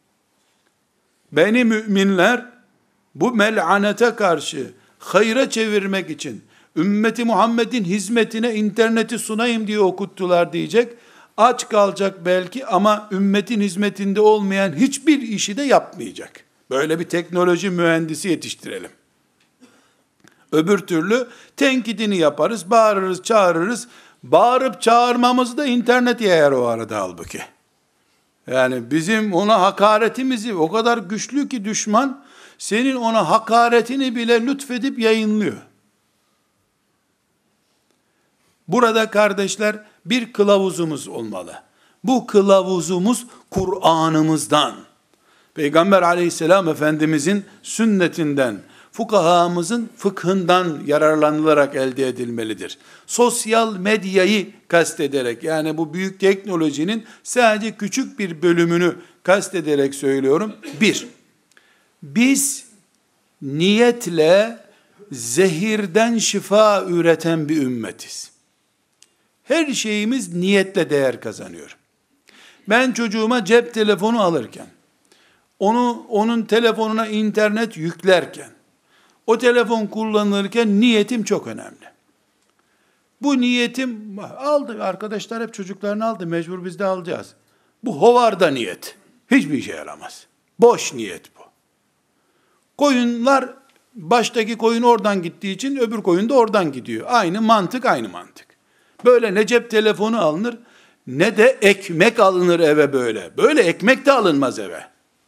Beni müminler, bu mel'anete karşı hayra çevirmek için ümmeti Muhammed'in hizmetine interneti sunayım diye okuttular diyecek. Aç kalacak belki ama ümmetin hizmetinde olmayan hiçbir işi de yapmayacak. Böyle bir teknoloji mühendisi yetiştirelim. Öbür türlü tenkidini yaparız, bağırırız, çağırırız. Bağırıp çağırmamızı da internet yayar o arada halbuki. Yani bizim ona hakaretimizi o kadar güçlü ki düşman, senin ona hakaretini bile lütfedip yayınlıyor. Burada kardeşler bir kılavuzumuz olmalı. Bu kılavuzumuz Kur'an'ımızdan, Peygamber aleyhisselam Efendimizin sünnetinden, fukahamızın fıkhından yararlanılarak elde edilmelidir. Sosyal medyayı kastederek, yani bu büyük teknolojinin sadece küçük bir bölümünü kastederek söylüyorum. Bir, biz niyetle zehirden şifa üreten bir ümmetiz. Her şeyimiz niyetle değer kazanıyor. Ben çocuğuma cep telefonu alırken, onu onun telefonuna internet yüklerken, o telefon kullanılırken niyetim çok önemli. Bu niyetim, aldı arkadaşlar hep çocuklarını aldı, mecbur biz de alacağız. Bu hovarda niyet. Hiçbir işe yaramaz. Boş niyet bu. Koyunlar, baştaki koyun oradan gittiği için öbür koyun da oradan gidiyor. Aynı mantık, aynı mantık. Böyle ne cep telefonu alınır, ne de ekmek alınır eve böyle. Böyle ekmek de alınmaz eve.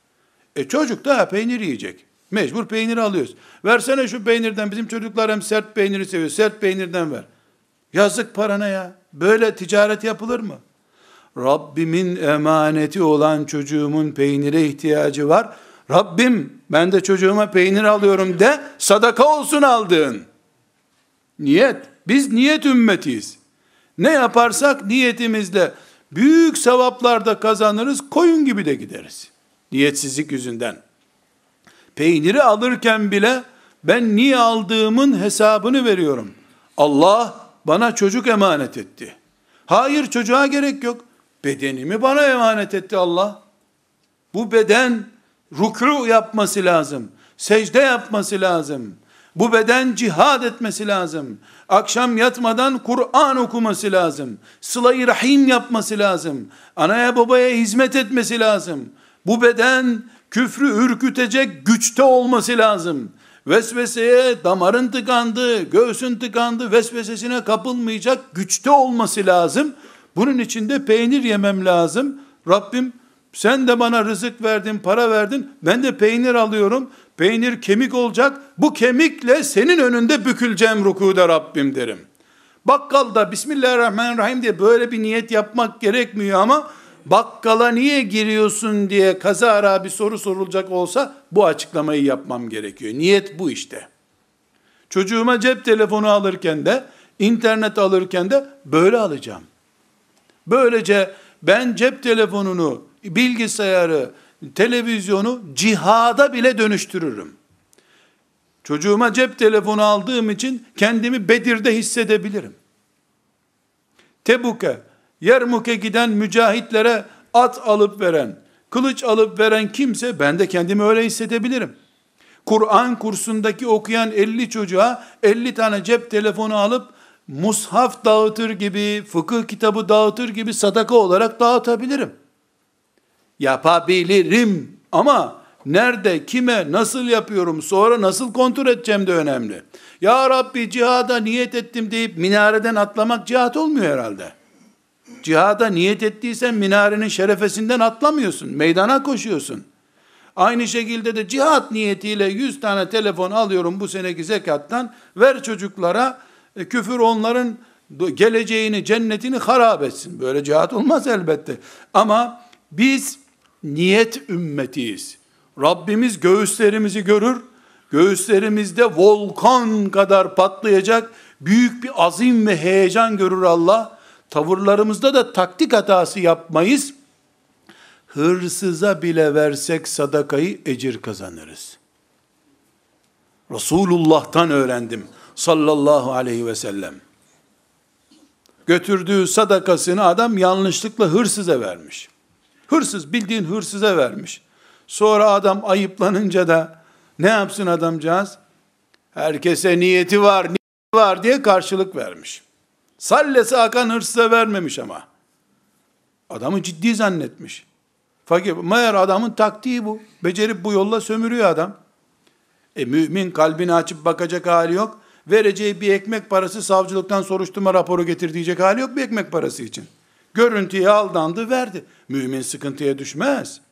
E çocuk da peynir yiyecek. Mecbur peynir alıyoruz. Versene şu peynirden, bizim çocuklar hem sert peyniri seviyor. Sert peynirden ver. Yazık parana ya. Böyle ticaret yapılır mı? Rabbimin emaneti olan çocuğumun peynire ihtiyacı var. Rabbim, ben de çocuğuma peynir alıyorum de, sadaka olsun aldığın. Niyet. Biz niyet ümmetiyiz. Ne yaparsak niyetimizle büyük sevaplar da kazanırız, koyun gibi de gideriz. Niyetsizlik yüzünden. Peyniri alırken bile ben niye aldığımın hesabını veriyorum. Allah bana çocuk emanet etti. Hayır, çocuğa gerek yok. Bedenimi bana emanet etti Allah. Bu beden rükû yapması lazım. Secde yapması lazım. Bu beden cihad etmesi lazım. Akşam yatmadan Kur'an okuması lazım. Sıla-i rahim yapması lazım. Anaya babaya hizmet etmesi lazım. Bu beden küfrü ürkütecek güçte olması lazım. Vesveseye, damarın tıkandı, göğsün tıkandı, vesvesesine kapılmayacak güçte olması lazım. Bunun için de peynir yemem lazım. Rabbim, sen de bana rızık verdin, para verdin. Ben de peynir alıyorum. Peynir kemik olacak. Bu kemikle senin önünde büküleceğim rükuda Rabbim derim. Bakkalda Bismillahirrahmanirrahim diye böyle bir niyet yapmak gerekmiyor ama bakkala niye giriyorsun diye kazara bir soru sorulacak olsa bu açıklamayı yapmam gerekiyor. Niyet bu işte. Çocuğuma cep telefonu alırken de, internet alırken de böyle alacağım. Böylece ben cep telefonunu, bilgisayarı, televizyonu cihada bile dönüştürürüm. Çocuğuma cep telefonu aldığım için kendimi Bedir'de hissedebilirim. Tebuk'e, Yermuk'e giden mücahitlere at alıp veren, kılıç alıp veren kimse, ben de kendimi öyle hissedebilirim. Kur'an kursundaki okuyan elli çocuğa elli tane cep telefonu alıp mushaf dağıtır gibi, fıkıh kitabı dağıtır gibi sadaka olarak dağıtabilirim. Yapabilirim ama nerede, kime, nasıl yapıyorum, sonra nasıl kontrol edeceğim de önemli. Ya Rabbi cihada niyet ettim deyip minareden atlamak cihat olmuyor herhalde. Cihada niyet ettiysen minarenin şerefesinden atlamıyorsun, meydana koşuyorsun. Aynı şekilde de cihat niyetiyle yüz tane telefon alıyorum bu seneki zekattan, ver çocuklara, e, küfür onların geleceğini, cennetini harap etsin. Böyle cihat olmaz elbette. Ama biz niyet ümmetiyiz. Rabbimiz göğüslerimizi görür, göğüslerimizde volkan kadar patlayacak büyük bir azim ve heyecan görür Allah. Tavırlarımızda da taktik hatası yapmayız. Hırsıza bile versek sadakayı ecir kazanırız. Resulullah'tan öğrendim sallallahu aleyhi ve sellem. Götürdüğü sadakasını adam yanlışlıkla hırsıza vermiş. Hırsız, bildiğin hırsıza vermiş. Sonra adam ayıplanınca da ne yapsın adamcağız? Herkese niyeti var, niyeti var diye karşılık vermiş. Sallesi akan hırsıza vermemiş ama. Adamı ciddi zannetmiş. Fakir, meğer adamın taktiği bu. Becerip bu yolla sömürüyor adam. E mümin kalbini açıp bakacak hali yok. Vereceği bir ekmek parası, savcılıktan soruşturma raporu getir diyecek hali yok bir ekmek parası için. Görüntüye aldandı, verdi. Mümin sıkıntıya düşmez.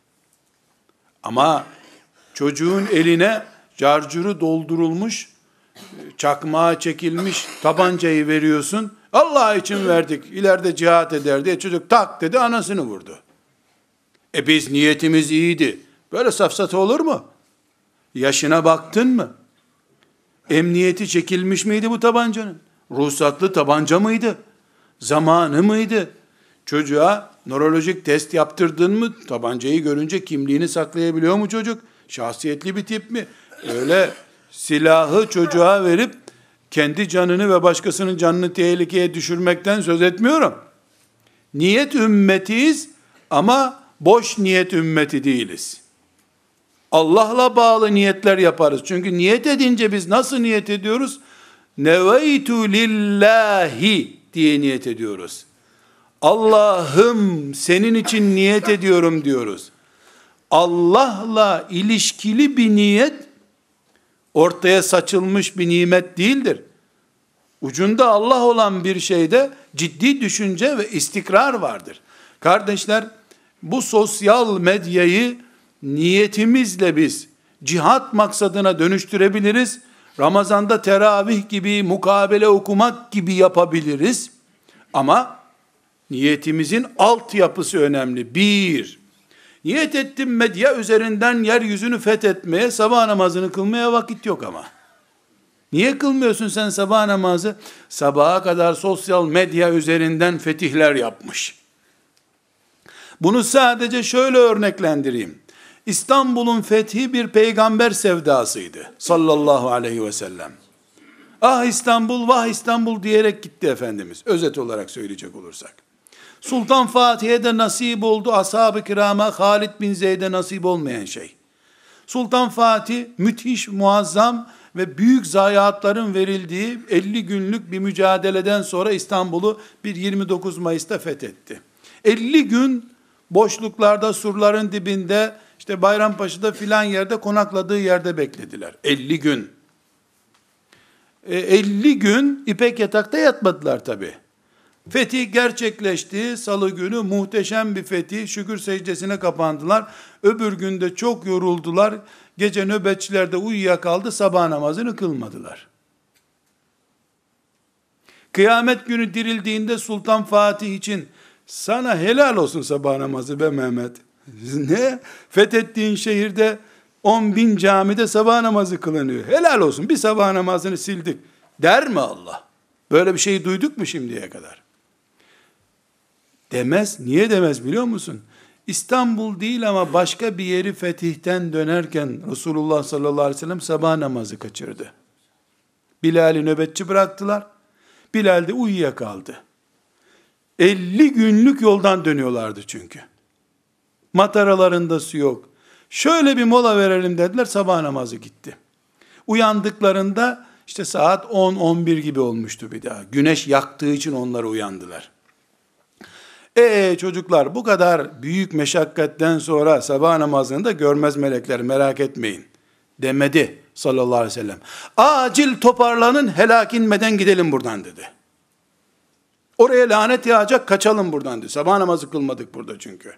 Ama çocuğun eline carcuru doldurulmuş, çakmağa çekilmiş tabancayı veriyorsun. Allah için verdik, ileride cihat eder diye çocuk tak dedi, anasını vurdu. E biz niyetimiz iyiydi. Böyle safsata olur mu? Yaşına baktın mı? Emniyeti çekilmiş miydi bu tabancanın? Ruhsatlı tabanca mıydı? Zamanı mıydı? Çocuğa nörolojik test yaptırdın mı? Tabancayı görünce kimliğini saklayabiliyor mu çocuk? Şahsiyetli bir tip mi? Öyle silahı çocuğa verip kendi canını ve başkasının canını tehlikeye düşürmekten söz etmiyorum. Niyet ümmetiyiz ama boş niyet ümmeti değiliz. Allah'la bağlı niyetler yaparız. Çünkü niyet edince biz nasıl niyet ediyoruz? Neveytu lillahi diye niyet ediyoruz. Allah'ım senin için niyet ediyorum diyoruz. Allah'la ilişkili bir niyet, ortaya saçılmış bir nimet değildir. Ucunda Allah olan bir şeyde ciddi düşünce ve istikrar vardır. Kardeşler, bu sosyal medyayı niyetimizle biz cihat maksadına dönüştürebiliriz. Ramazanda teravih gibi, mukabele okumak gibi yapabiliriz. Ama niyetimizin altyapısı önemli. Bir, niyet ettim medya üzerinden yeryüzünü fethetmeye, sabah namazını kılmaya vakit yok ama. Niye kılmıyorsun sen sabah namazı? Sabaha kadar sosyal medya üzerinden fetihler yapmış. Bunu sadece şöyle örneklendireyim. İstanbul'un fethi bir peygamber sevdasıydı. Sallallahu aleyhi ve sellem. Ah İstanbul, vah İstanbul diyerek gitti Efendimiz. Özet olarak söyleyecek olursak. Sultan Fatih'e de nasip oldu. Ashab-ı kirama Halid bin Zeyd'e nasip olmayan şey. Sultan Fatih müthiş, muazzam ve büyük zayiatların verildiği elli günlük bir mücadeleden sonra İstanbul'u bir yirmi dokuz Mayıs'ta fethetti. elli gün boşluklarda, surların dibinde, işte Bayrampaşa'da filan yerde, konakladığı yerde beklediler. elli gün. E, elli gün ipek yatakta yatmadılar tabi. Fetih gerçekleşti. Salı günü muhteşem bir fetih. Şükür secdesine kapandılar. Öbür günde çok yoruldular. Gece nöbetçilerde uyuyakaldı. Sabah namazını kılmadılar. Kıyamet günü dirildiğinde Sultan Fatih için sana helal olsun sabah namazı be Mehmet. Ne? Fethettiğin şehirde on bin camide sabah namazı kılınıyor. Helal olsun, bir sabah namazını sildik der mi Allah? Böyle bir şey duyduk mu şimdiye kadar? Demez. Niye demez biliyor musun? İstanbul değil ama başka bir yeri fetihten dönerken Resulullah sallallahu aleyhi ve sellem sabah namazı kaçırdı. Bilal'i nöbetçi bıraktılar. Bilal de uyuyakaldı. elli günlük yoldan dönüyorlardı çünkü. Mataralarında su yok. Şöyle bir mola verelim dediler, sabah namazı gitti. Uyandıklarında işte saat on on bir gibi olmuştu bir daha. Güneş yaktığı için onlar uyandılar. Ee çocuklar, bu kadar büyük meşakkatten sonra sabah namazını da görmez melekler, merak etmeyin demedi sallallahu aleyhi ve sellem. Acil toparlanın, helak inmeden gidelim buradan dedi. Oraya lanet yağacak, kaçalım buradan dedi. Sabah namazı kılmadık burada çünkü.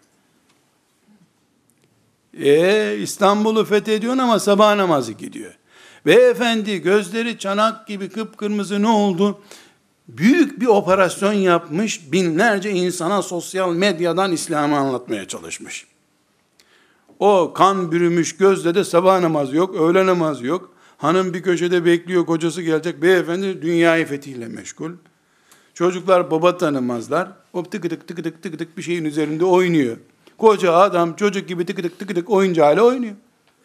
Ee İstanbul'u fethediyorsun ama sabah namazı gidiyor. Beyefendi gözleri çanak gibi kıpkırmızı, ne oldu? Büyük bir operasyon yapmış, binlerce insana sosyal medyadan İslam'ı anlatmaya çalışmış. O kan bürümüş gözde de sabah namazı yok, öğle namazı yok. Hanım bir köşede bekliyor, kocası gelecek. Beyefendi dünyayı fethiyle meşgul. Çocuklar baba tanımazlar. O tıkı tık tıkı tık tıkı tık bir şeyin üzerinde oynuyor. Koca adam çocuk gibi tıkı tık tıkı tık oyuncağıyla oynuyor.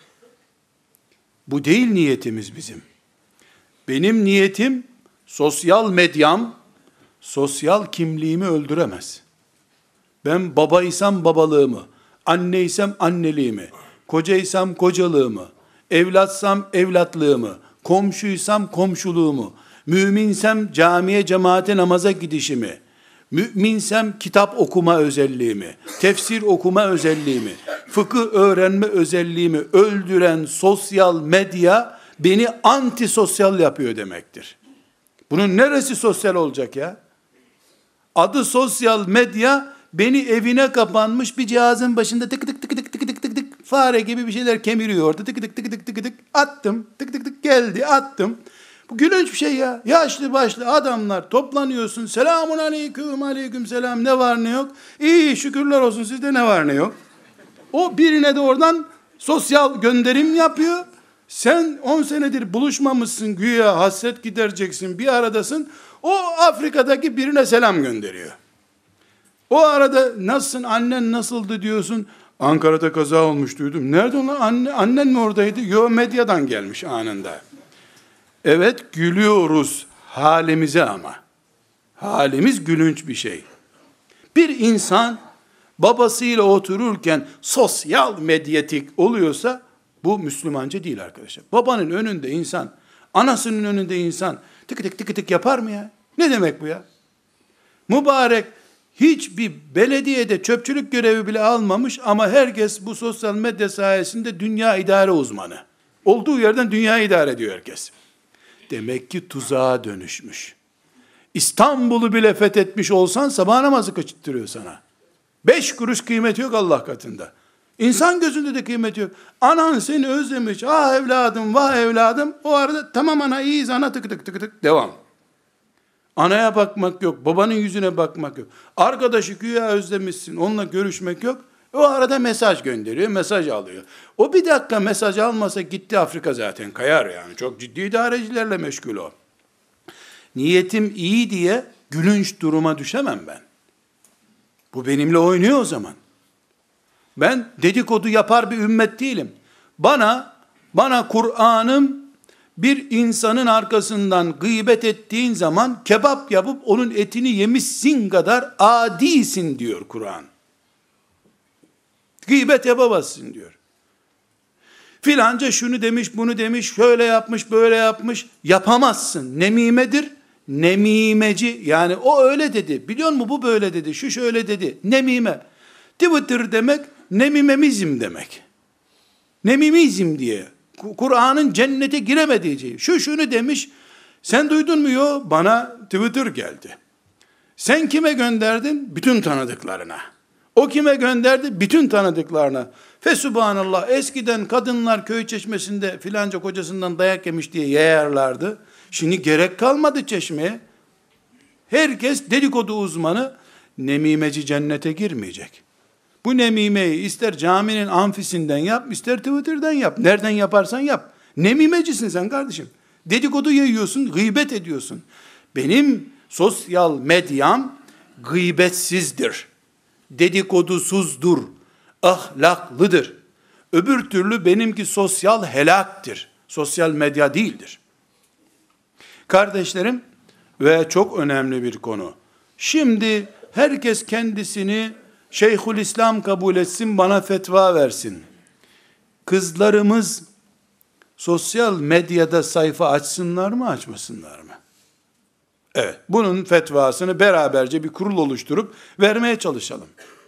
Bu değil niyetimiz bizim. Benim niyetim, sosyal medyam, sosyal kimliğimi öldüremez. Ben babaysam babalığımı, anneysem anneliğimi, kocaysam kocalığımı, evlatsam evlatlığımı, komşuysam komşuluğumu, müminsem camiye cemaate namaza gidişimi, müminsem kitap okuma özelliğimi, tefsir okuma özelliğimi, fıkıh öğrenme özelliğimi öldüren sosyal medya beni antisosyal yapıyor demektir. Bunun neresi sosyal olacak ya? Adı sosyal medya, beni evine kapanmış bir cihazın başında tık tık tık tık tık tık tık tık fare gibi bir şeyler kemiriyor orada. Tık tık tık tık tık tık attım. Tık tık tık geldi, attım. Bu gülünç bir şey ya. Yaşlı başlı adamlar toplanıyorsun. Selamun aleyküm, aleyküm selam. Ne var ne yok? İyi şükürler olsun, sizde ne var ne yok? O birine de oradan sosyal gönderim yapıyor. Sen on senedir buluşmamışsın, güya hasret gidereceksin, bir aradasın. O Afrika'daki birine selam gönderiyor. O arada nasılsın, annen nasıldı diyorsun. Ankara'da kaza olmuş duydum. Nerede onlar? Anne, annen mi oradaydı? Yo, medyadan gelmiş anında. Evet, gülüyoruz halimize ama. Halimiz gülünç bir şey. Bir insan babasıyla otururken sosyal medyatik oluyorsa bu Müslümanca değil arkadaşlar. Babanın önünde insan, anasının önünde insan tık tık tık tık yapar mı ya? Ne demek bu ya? Mübarek hiçbir belediyede çöpçülük görevi bile almamış ama herkes bu sosyal medya sayesinde dünya idare uzmanı. Olduğu yerden dünya idare ediyor herkes. Demek ki tuzağa dönüşmüş. İstanbul'u bile fethetmiş olsan sabah namazı kaçırtırıyor sana. Beş kuruş kıymeti yok Allah katında. İnsan gözünde de kıymeti yok. Anan seni özlemiş. Ah evladım, vah evladım. O arada tamam ana iyiyiz ana tık tık tık tık devam. Anaya bakmak yok. Babanın yüzüne bakmak yok. Arkadaşı güya özlemişsin. Onunla görüşmek yok. O arada mesaj gönderiyor. Mesaj alıyor. O bir dakika mesaj almasa gitti Afrika zaten. Kayar yani. Çok ciddi idarecilerle meşgul o. Niyetim iyi diye gülünç duruma düşemem ben. Bu benimle oynuyor o zaman. Ben dedikodu yapar bir ümmet değilim. Bana, bana Kur'an'ım bir insanın arkasından gıybet ettiğin zaman kebap yapıp onun etini yemişsin kadar adisin diyor Kur'an. Gıybet yapamazsın diyor. Filanca şunu demiş, bunu demiş, şöyle yapmış, böyle yapmış. Yapamazsın. Nemimedir. Nemimeci. Yani o öyle dedi. Biliyor musun bu böyle dedi. Şu şöyle dedi. Nemime. Twitter demek nemimemizm demek. Nemimizm diye. Kur'an'ın cennete giremediği. Şu şunu demiş. Sen duydun mu? Yo, bana Twitter geldi. Sen kime gönderdin? Bütün tanıdıklarına. O kime gönderdi? Bütün tanıdıklarına. Fesubhanallah, eskiden kadınlar köy çeşmesinde filanca kocasından dayak yemiş diye yayarlardı. Şimdi gerek kalmadı çeşmeye. Herkes dedikodu uzmanı, nemimeci cennete girmeyecek. Bu nemimeyi ister caminin amfisinden yap, ister Twitter'dan yap. Nereden yaparsan yap. Nemimecisin sen kardeşim. Dedikodu yayıyorsun, gıybet ediyorsun. Benim sosyal medyam gıybetsizdir. Dedikodusuzdur. Ahlaklıdır. Öbür türlü benimki sosyal helaktır. Sosyal medya değildir. Kardeşlerim, ve çok önemli bir konu. Şimdi herkes kendisini Şeyhülislam kabul etsin, bana fetva versin. Kızlarımız sosyal medyada sayfa açsınlar mı, açmasınlar mı? Evet, bunun fetvasını beraberce bir kurul oluşturup vermeye çalışalım.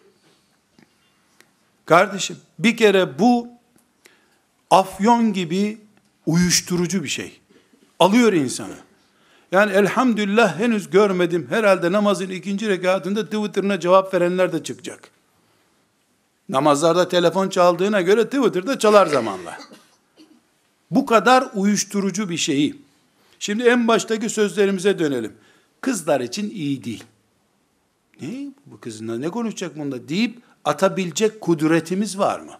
Kardeşim, bir kere bu afyon gibi uyuşturucu bir şey. Alıyor insanı. Yani elhamdülillah henüz görmedim. Herhalde namazın ikinci rekatında Twitter'ına cevap verenler de çıkacak. Namazlarda telefon çaldığına göre Twitter'da çalar zamanla. Bu kadar uyuşturucu bir şeyi. Şimdi en baştaki sözlerimize dönelim. Kızlar için iyi değil. Ne? Bu kızınla ne konuşacak bunda deyip atabilecek kudretimiz var mı?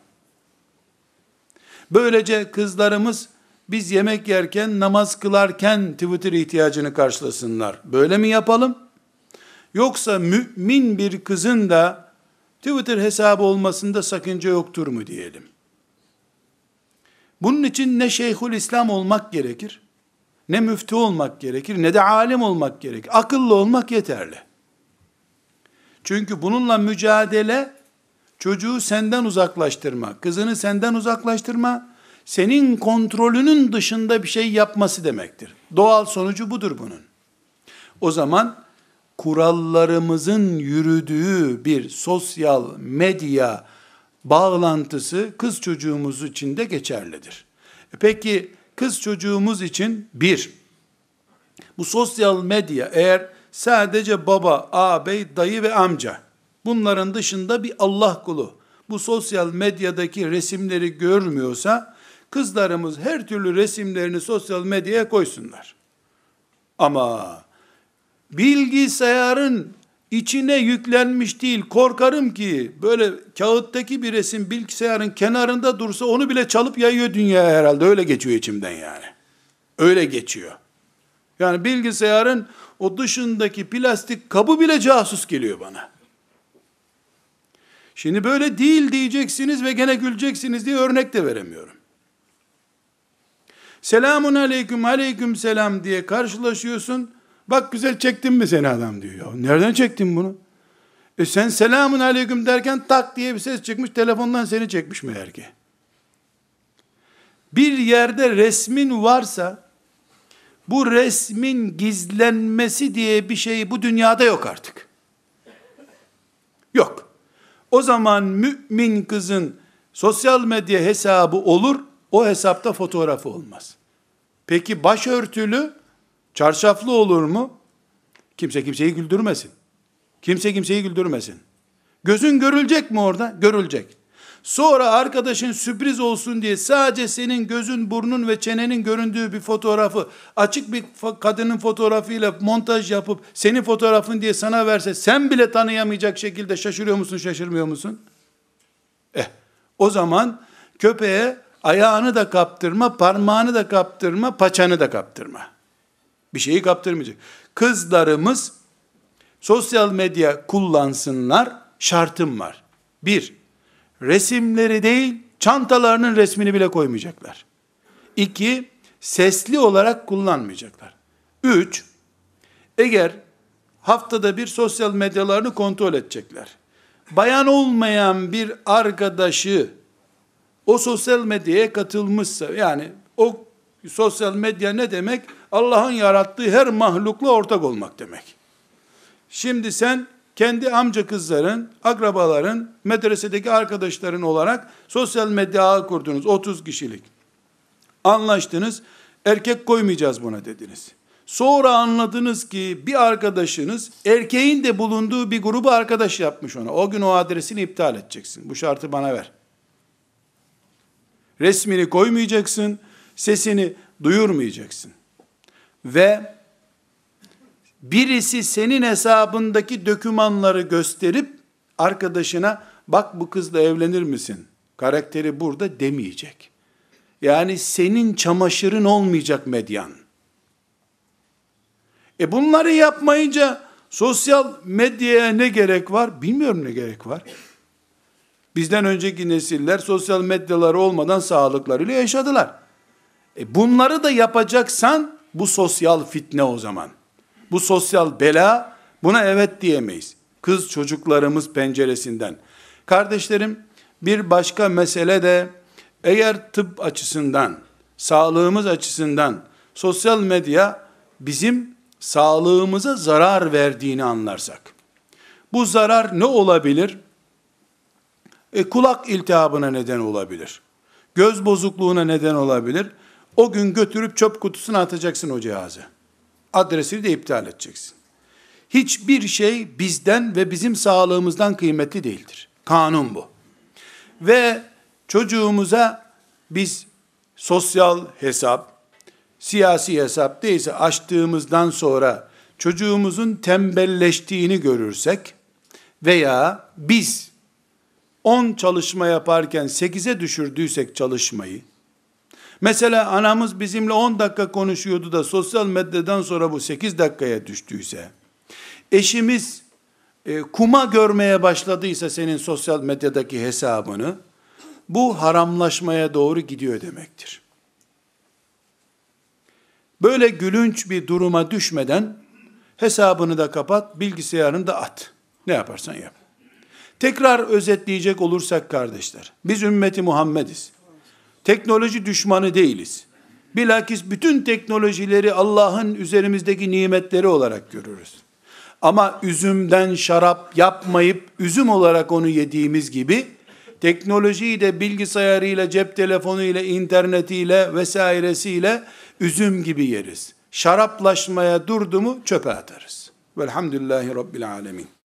Böylece kızlarımız biz yemek yerken, namaz kılarken Twitter ihtiyacını karşılasınlar. Böyle mi yapalım? Yoksa mümin bir kızın da Twitter hesabı olmasında sakınca yoktur mu diyelim? Bunun için ne Şeyhülislam olmak gerekir, ne müftü olmak gerekir, ne de alim olmak gerekir. Akıllı olmak yeterli. Çünkü bununla mücadele, çocuğu senden uzaklaştırma, kızını senden uzaklaştırma, senin kontrolünün dışında bir şey yapması demektir. Doğal sonucu budur bunun. O zaman kurallarımızın yürüdüğü bir sosyal medya bağlantısı kız çocuğumuz için de geçerlidir. Peki kız çocuğumuz için bir, bu sosyal medya eğer sadece baba, ağabey, dayı ve amca, bunların dışında bir Allah kulu, bu sosyal medyadaki resimleri görmüyorsa, kızlarımız her türlü resimlerini sosyal medyaya koysunlar. Ama bilgisayarın içine yüklenmiş değil, korkarım ki böyle kağıttaki bir resim bilgisayarın kenarında dursa onu bile çalıp yayıyor dünyaya herhalde. Öyle geçiyor içimden yani. Öyle geçiyor. Yani bilgisayarın o dışındaki plastik kabı bile casus geliyor bana. Şimdi böyle değil diyeceksiniz ve gene güleceksiniz diye örnek de veremiyorum. Selamun aleyküm, aleyküm selam diye karşılaşıyorsun. Bak güzel çektin mi seni adam diyor. Ya nereden çektin bunu? E sen selamun aleyküm derken tak diye bir ses çıkmış, telefondan seni çekmiş meğer ki. Bir yerde resmin varsa, bu resmin gizlenmesi diye bir şey bu dünyada yok artık. Yok. O zaman mümin kızın sosyal medya hesabı olur, o hesapta fotoğrafı olmaz. Peki başörtülü, çarşaflı olur mu? Kimse kimseyi güldürmesin. Kimse kimseyi güldürmesin. Gözün görülecek mi orada? Görülecek. Sonra arkadaşın sürpriz olsun diye sadece senin gözün, burnun ve çenenin göründüğü bir fotoğrafı açık bir kadının fotoğrafıyla montaj yapıp senin fotoğrafın diye sana verse sen bile tanıyamayacak şekilde şaşırıyor musun, şaşırmıyor musun? Eh, o zaman köpeğe ayağını da kaptırma, parmağını da kaptırma, paçanı da kaptırma. Bir şeyi kaptırmayacak. Kızlarımız sosyal medya kullansınlar, şartım var. Bir, resimleri değil, çantalarının resmini bile koymayacaklar. İki, sesli olarak kullanmayacaklar. Üç, eğer haftada bir sosyal medyalarını kontrol edecekler. Bayan olmayan bir arkadaşı o sosyal medyaya katılmışsa, yani o sosyal medya ne demek? Allah'ın yarattığı her mahlukla ortak olmak demek. Şimdi sen kendi amca kızların, akrabaların, medresedeki arkadaşların olarak sosyal medya ağı kurdunuz, otuz kişilik. Anlaştınız, erkek koymayacağız buna dediniz. Sonra anladınız ki bir arkadaşınız erkeğin de bulunduğu bir grubu arkadaş yapmış ona. O gün o adresini iptal edeceksin. Bu şartı bana ver. Resmini koymayacaksın, sesini duyurmayacaksın. Ve birisi senin hesabındaki dokümanları gösterip arkadaşına bak bu kızla evlenir misin? Karakteri burada demeyecek. Yani senin çamaşırın olmayacak medyan. E bunları yapmayınca sosyal medyaya ne gerek var? Bilmiyorum ne gerek var. Bizden önceki nesiller sosyal medyaları olmadan sağlıklarıyla yaşadılar. E bunları da yapacaksan bu sosyal fitne o zaman. Bu sosyal bela, buna evet diyemeyiz. Kız çocuklarımız penceresinden. Kardeşlerim, bir başka mesele de eğer tıp açısından, sağlığımız açısından sosyal medya bizim sağlığımıza zarar verdiğini anlarsak. Bu zarar ne olabilir? E, kulak iltihabına neden olabilir. Göz bozukluğuna neden olabilir. O gün götürüp çöp kutusuna atacaksın o cihazı. Adresini de iptal edeceksin. Hiçbir şey bizden ve bizim sağlığımızdan kıymetli değildir. Kanun bu. Ve çocuğumuza biz sosyal hesap, siyasi hesap değilse açtığımızdan sonra çocuğumuzun tembelleştiğini görürsek veya biz on çalışma yaparken sekize düşürdüysek çalışmayı, mesela anamız bizimle on dakika konuşuyordu da sosyal medyadan sonra bu sekiz dakikaya düştüyse, eşimiz e, kuma görmeye başladıysa senin sosyal medyadaki hesabını, bu haramlaşmaya doğru gidiyor demektir. Böyle gülünç bir duruma düşmeden hesabını da kapat, bilgisayarını da at. Ne yaparsan yap. Tekrar özetleyecek olursak kardeşler, biz ümmeti Muhammediz. Teknoloji düşmanı değiliz. Bilakis bütün teknolojileri Allah'ın üzerimizdeki nimetleri olarak görürüz. Ama üzümden şarap yapmayıp üzüm olarak onu yediğimiz gibi teknolojiyi de bilgisayarıyla, cep telefonuyla, internetiyle vesairesiyle üzüm gibi yeriz. Şaraplaşmaya durdu mu çöpe atarız. Velhamdülillahi Rabbil alemin.